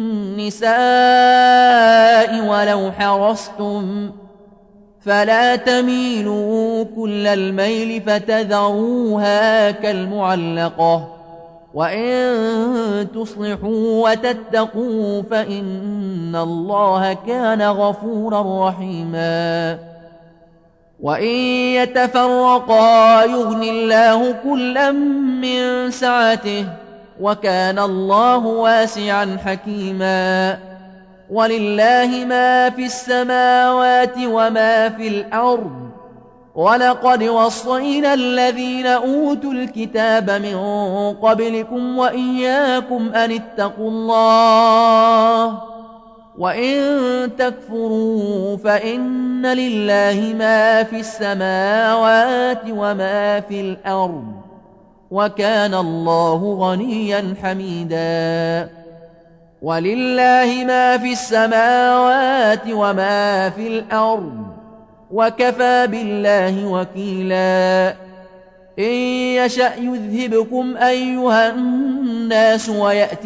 S1: النساء ولو حرصتم فلا تميلوا كل الميل فتذروها كالمعلقة وإن تصلحوا وتتقوا فإن الله كان غفورا رحيما وإن يتفرقا يغن الله كلا من سعته وكان الله واسعا حكيما ولله ما في السماوات وما في الأرض ولقد وصينا الذين أوتوا الكتاب من قبلكم وإياكم أن اتقوا الله وإن تكفروا فإن لله ما في السماوات وما في الأرض وكان الله غنيا حميدا ولله ما في السماوات وما في الأرض وكفى بالله وكيلا إن يشأ يذهبكم أيها الناس ويأت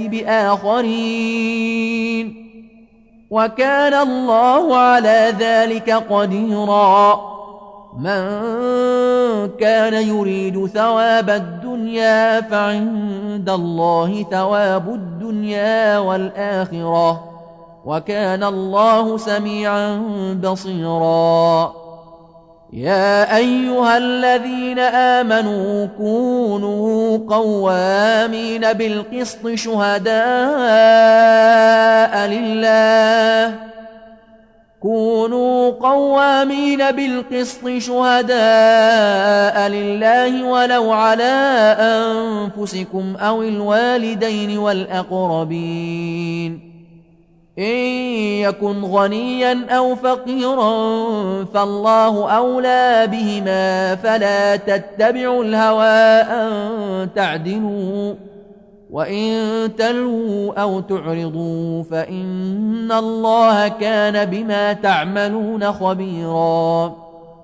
S1: بآخرين وكان الله على ذلك قديرا من كان يريد ثواب الدنيا فعند الله ثواب الدنيا والآخرة وكان الله سميعا بصيرا يا أيها الذين آمنوا كونوا قوامين بالقسط شهداء لله كونوا قوامين بالقسط شهداء لله ولو على أنفسكم أو الوالدين والأقربين إن يكن غنيا أو فقيرا فالله أولى بهما فلا تتبعوا الهوى أن تعدلوا وإن تلووا أو تعرضوا فإن الله كان بما تعملون خبيرا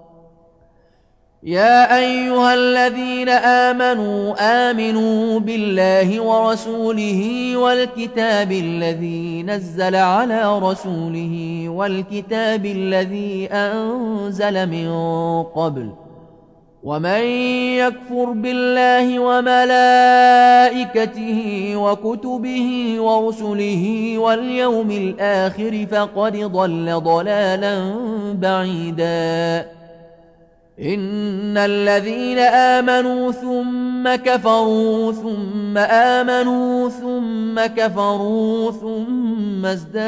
S1: يا أيها الذين آمنوا بالله ورسوله والكتاب الذي نزل على رسوله والكتاب الذي أنزل من قبل ومن يكفر بالله وملائكته وكتبه ورسله واليوم الآخر فقد ضل ضلالا بعيدا إن الذين آمنوا ثم كفروا ثم آمنوا ثم كفروا ثم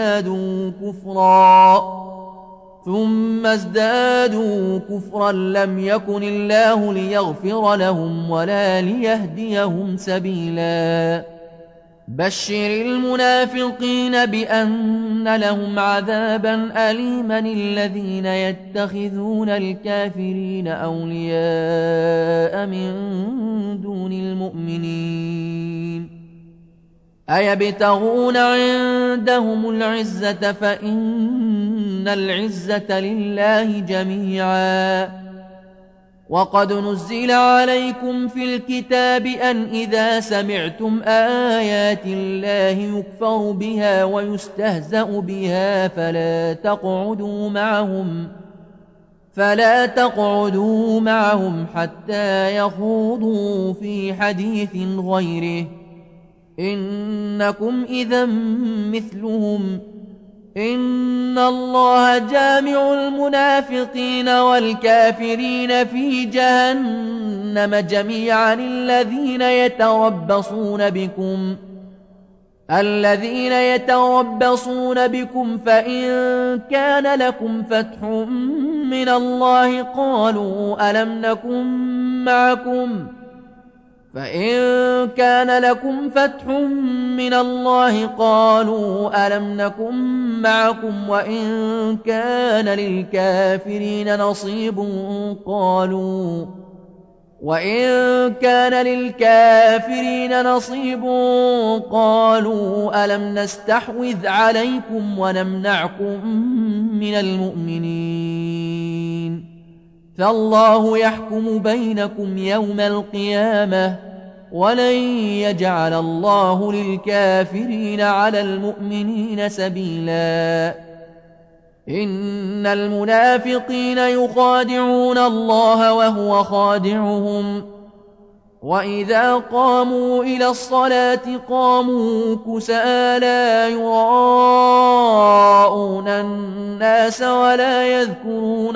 S1: ازدادوا كفرا لم يكن الله ليغفر لهم ولا ليهديهم سبيلا بشر المنافقين بأن لهم عذابا أليما الذين يتخذون الكافرين أولياء من دون المؤمنين أيبتغون عندهم العزة فإن العزة لله جميعا وقد نزل عليكم في الكتاب أن إذا سمعتم آيات الله يكفر بها ويستهزأ بها فلا تقعدوا معهم حتى يخوضوا في حديث غيره إنكم إذا مثلهم إن الله جامع المنافقين والكافرين في جهنم جميعا الذين يتربصون بكم فإن كان لكم فتح من الله قالوا ألم نكن معكم وإن كان للكافرين نصيب قالوا ألم نستحوذ عليكم ونمنعكم من المؤمنين فالله يحكم بينكم يوم القيامة ولن يجعل الله للكافرين على المؤمنين سبيلا إن المنافقين يخادعون الله وهو خادعهم وإذا قاموا إلى الصلاة قاموا كسالى يراءون الناس ولا يذكرون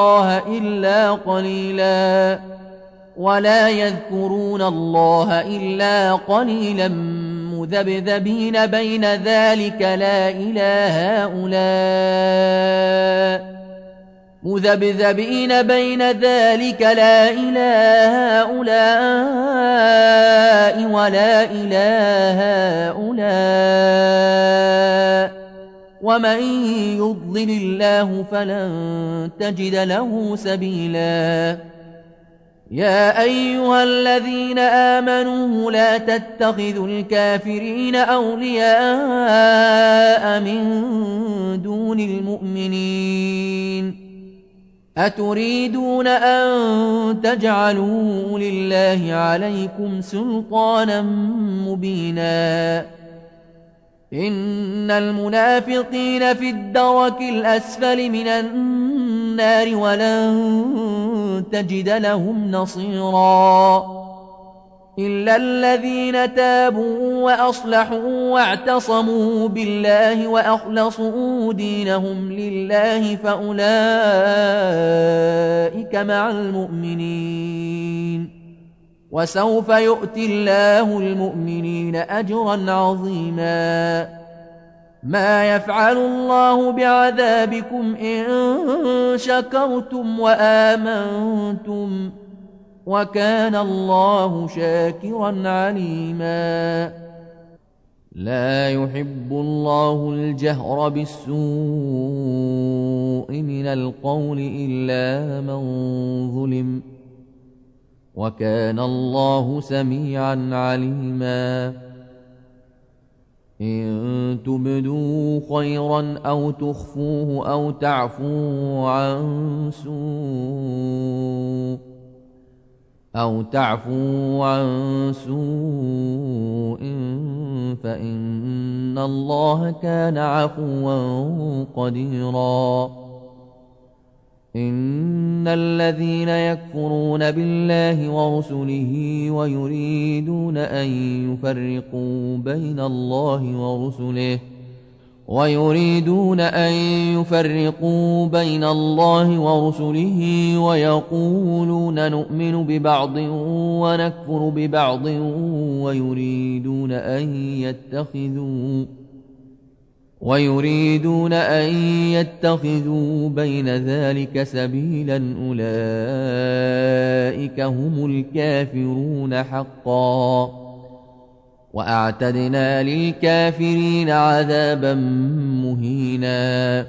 S1: الله إلا قليلا مذبذبين بين ذلك لا إله هؤلاء ولا إله هؤلاء ومن يضلل الله فلن تجد له سبيلا يا أيها الذين آمنوا لا تتخذوا الكافرين أولياء من دون المؤمنين أتريدون أن تجعلوا لله عليكم سلطانا مبينا إن المنافقين في الدرك الأسفل من النار ولن تجد لهم نصيرا إلا الذين تابوا وأصلحوا واعتصموا بالله وأخلصوا دينهم لله فأولئك مع المؤمنين وسوف يؤتي الله المؤمنين أجرا عظيما ما يفعل الله بعذابكم إن شكرتم وآمنتم وكان الله شاكرا عليما لا يحب الله الجهر بالسوء من القول إلا من ظلم وكان الله سميعا عليما إن تبدوا خيرا أو تخفوه أو تعفوا عن سوء فإن الله كان عفوا قديرا إن الذين يكفرون بالله ورسله ويريدون أن يفرقوا بين الله ورسله ويقولون نؤمن ببعض ونكفر ببعض ويريدون أن يتخذوا بين ذلك سبيلا أولئك هم الكافرون حقا وأعتدنا للكافرين عذابا مهينا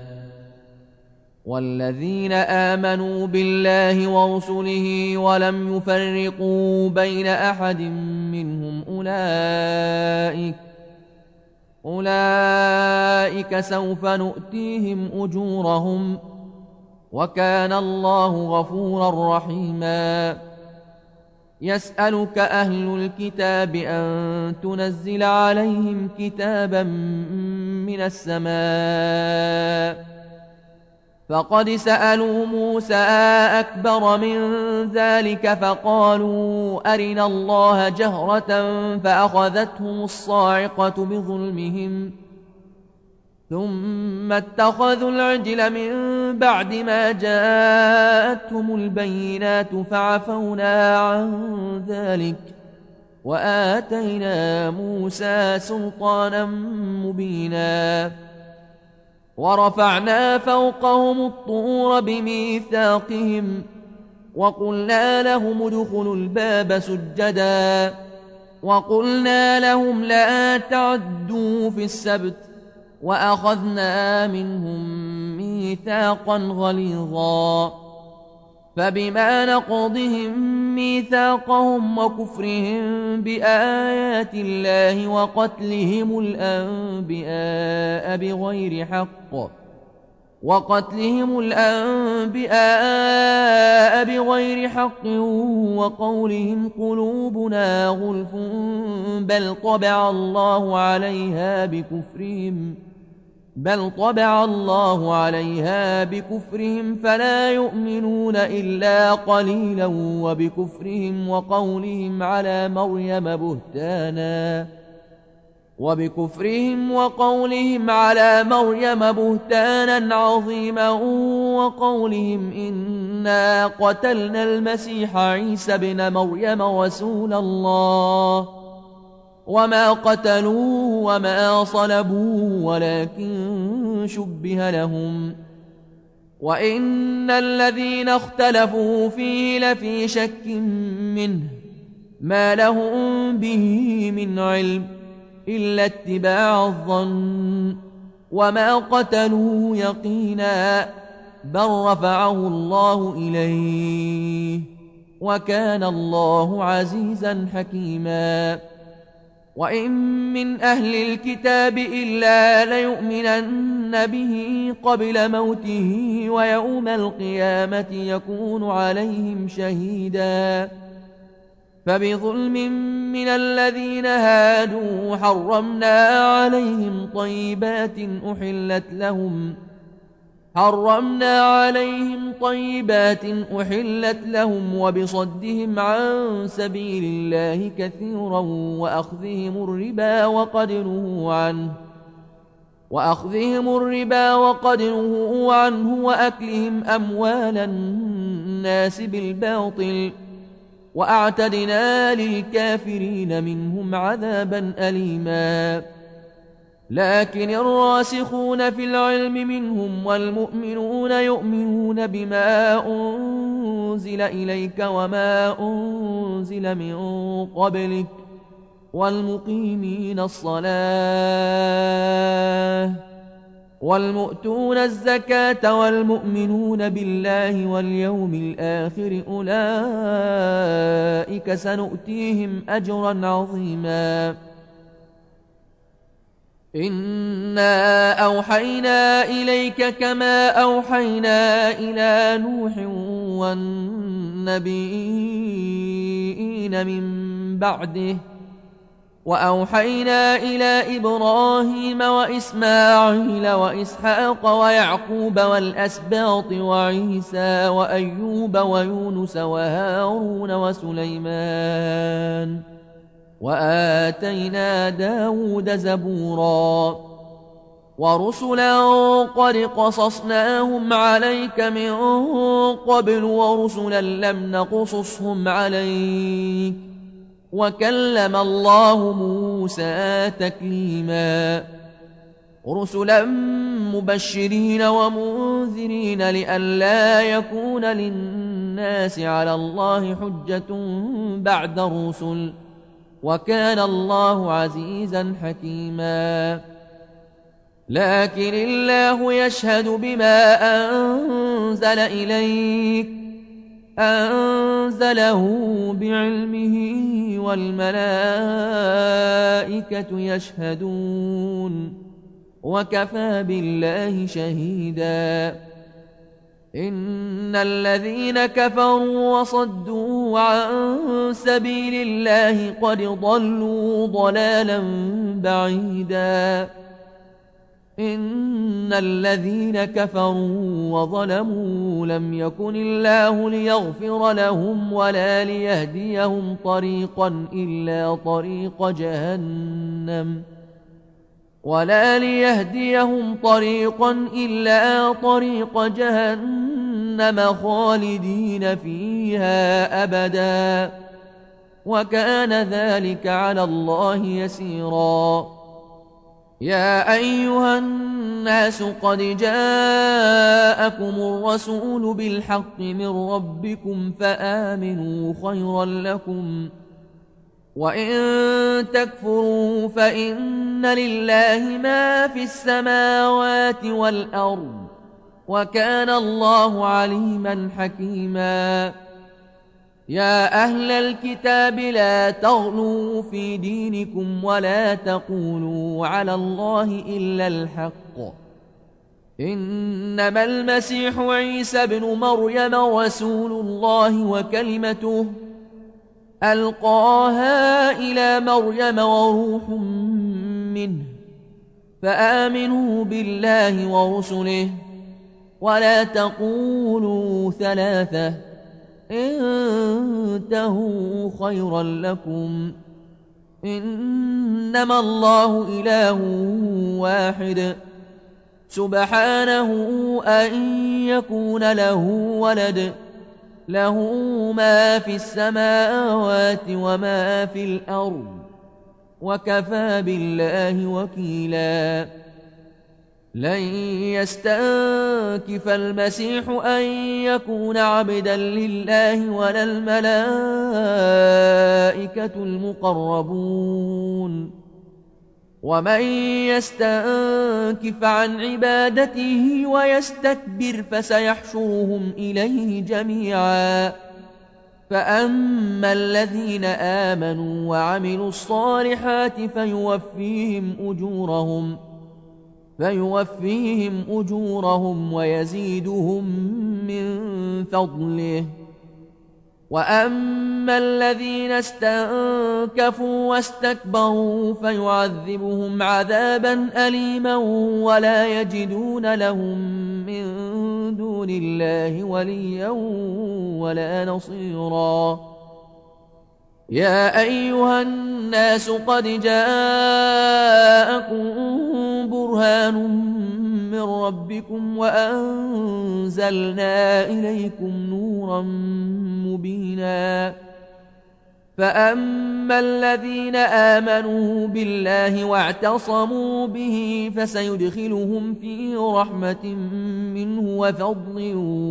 S1: والذين آمنوا بالله ورسله ولم يفرقوا بين أحد منهم أولئك سوف نؤتيهم أجورهم وكان الله غفورا رحيما يسألك أهل الكتاب أن تنزل عليهم كتابا من السماء فقد سألوا موسى أكبر من ذلك فقالوا أرنا الله جهرة فأخذتهم الصاعقة بظلمهم ثم اتخذوا العجل من بعد ما جاءتهم البينات فعفونا عن ذلك وآتينا موسى سلطانا مبينا ورفعنا فوقهم الطور بميثاقهم وقلنا لهم ادخلوا الباب سجدا وقلنا لهم لا تعدوا في السبت وأخذنا منهم ميثاقا غليظا فبما نقضهم ميثاقهم وكفرهم بآيات الله وقتلهم الأنبياء بغير حق وقولهم قلوبنا غلف بل طبع الله عليها بكفرهم فلا يؤمنون إلا قليلا وبكفرهم وقولهم على مريم بهتانا عظيما وقولهم إنا قتلنا المسيح عيسى ابن مريم رسول الله وما قتلوه وما صلبوه ولكن شبه لهم وإن الذين اختلفوا فيه لفي شك منه ما لهم به من علم إلا اتباع الظن وما قتلوه يقينا بل رفعه الله إليه وكان الله عزيزا حكيما وإن من أهل الكتاب إلا ليؤمنن به قبل موته ويوم القيامة يكون عليهم شهيدا فبظلم من الذين هادوا حرمنا عليهم طيبات أحلت لهم وبصدهم عن سبيل الله كثيرا وأخذهم الربا وقد نهوا عنه وأكلهم أموال الناس بالباطل وأعتدنا للكافرين منهم عذابا أليما لكن الراسخون في العلم منهم والمؤمنون يؤمنون بما أنزل إليك وما أنزل من قبلك والمقيمين الصلاة والمؤتون الزكاة والمؤمنون بالله واليوم الآخر أولئك سنؤتيهم أجرا عظيما إنا أوحينا إليك كما أوحينا إلى نوح والنبيين من بعده وأوحينا إلى إبراهيم وإسماعيل وإسحاق ويعقوب والأسباط وعيسى وأيوب ويونس وهارون وسليمان وآتينا داود زبورا ورسلا قد قصصناهم عليك من قبل ورسلا لم نقصصهم عليك وكلم الله موسى تكليما رسلا مبشرين ومنذرين لئلا يكون للناس على الله حجة بعد الرسل وكان الله عزيزا حكيما لكن الله يشهد بما أنزل إليك أنزله بعلمه والملائكة يشهدون وكفى بالله شهيدا إن الذين كفروا وصدوا عن سبيل الله قد ضلوا ضلالا بعيدا إن الذين كفروا وظلموا لم يكن الله ليغفر لهم ولا ليهديهم طريقا إلا طريق جهنم خالدين فيها أبدا وكان ذلك على الله يسيرا يا أيها الناس قد جاءكم الرسول بالحق من ربكم فآمنوا خيرا لكم وإن تكفروا فإن لله ما في السماوات والأرض وكان الله عليما حكيما يا أهل الكتاب لا تغلوا في دينكم ولا تقولوا على الله إلا الحق إنما المسيح عيسى بن مريم رسول الله وكلمته ألقاها إلى مريم وروح منه فآمنوا بالله ورسله ولا تقولوا ثلاثة انتهوا خيرا لكم إنما الله إله واحد سبحانه أن يكون له ولد له ما في السماوات وما في الأرض وكفى بالله وكيلا لن يستنكف المسيح أن يكون عبدا لله ولا الملائكة المقربون ومن يستنكف عن عبادته ويستكبر فسيحشرهم إليه جميعا فأما الذين آمنوا وعملوا الصالحات فيوفيهم أجورهم ويزيدهم من فضله وأما الذين استنكفوا واستكبروا فيعذبهم عذابا أليما ولا يجدون لهم من دون الله وليا ولا نصيرا يا أيها الناس قد جاءكم برهان من ربكم وأنزلنا إليكم نورا مبينا فأما الذين آمنوا بالله واعتصموا به فسيدخلهم في رحمة منه وفضل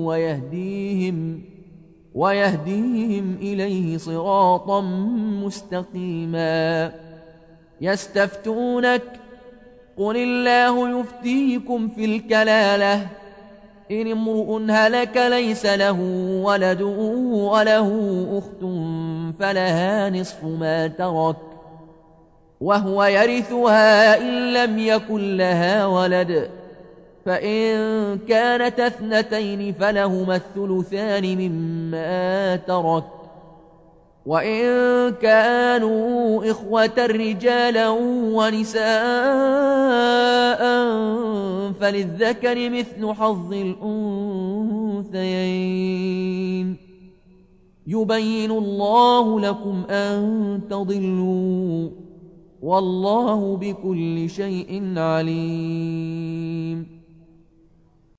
S1: ويهديهم إليه صراطا مستقيما. يستفتونك قل الله يفتيكم في الكلالة إن امرؤ هلك ليس له ولد وله أخت فلها نصف ما ترك وهو يرثها إن لم يكن لها ولد، فإن كانت اثنتين فلهما الثلثان مما ترك، وإن كانوا إخوة رجالا ونساء فللذكر مثل حظ الأنثيين. يبين الله لكم أن تضلوا والله بكل شيء عليم.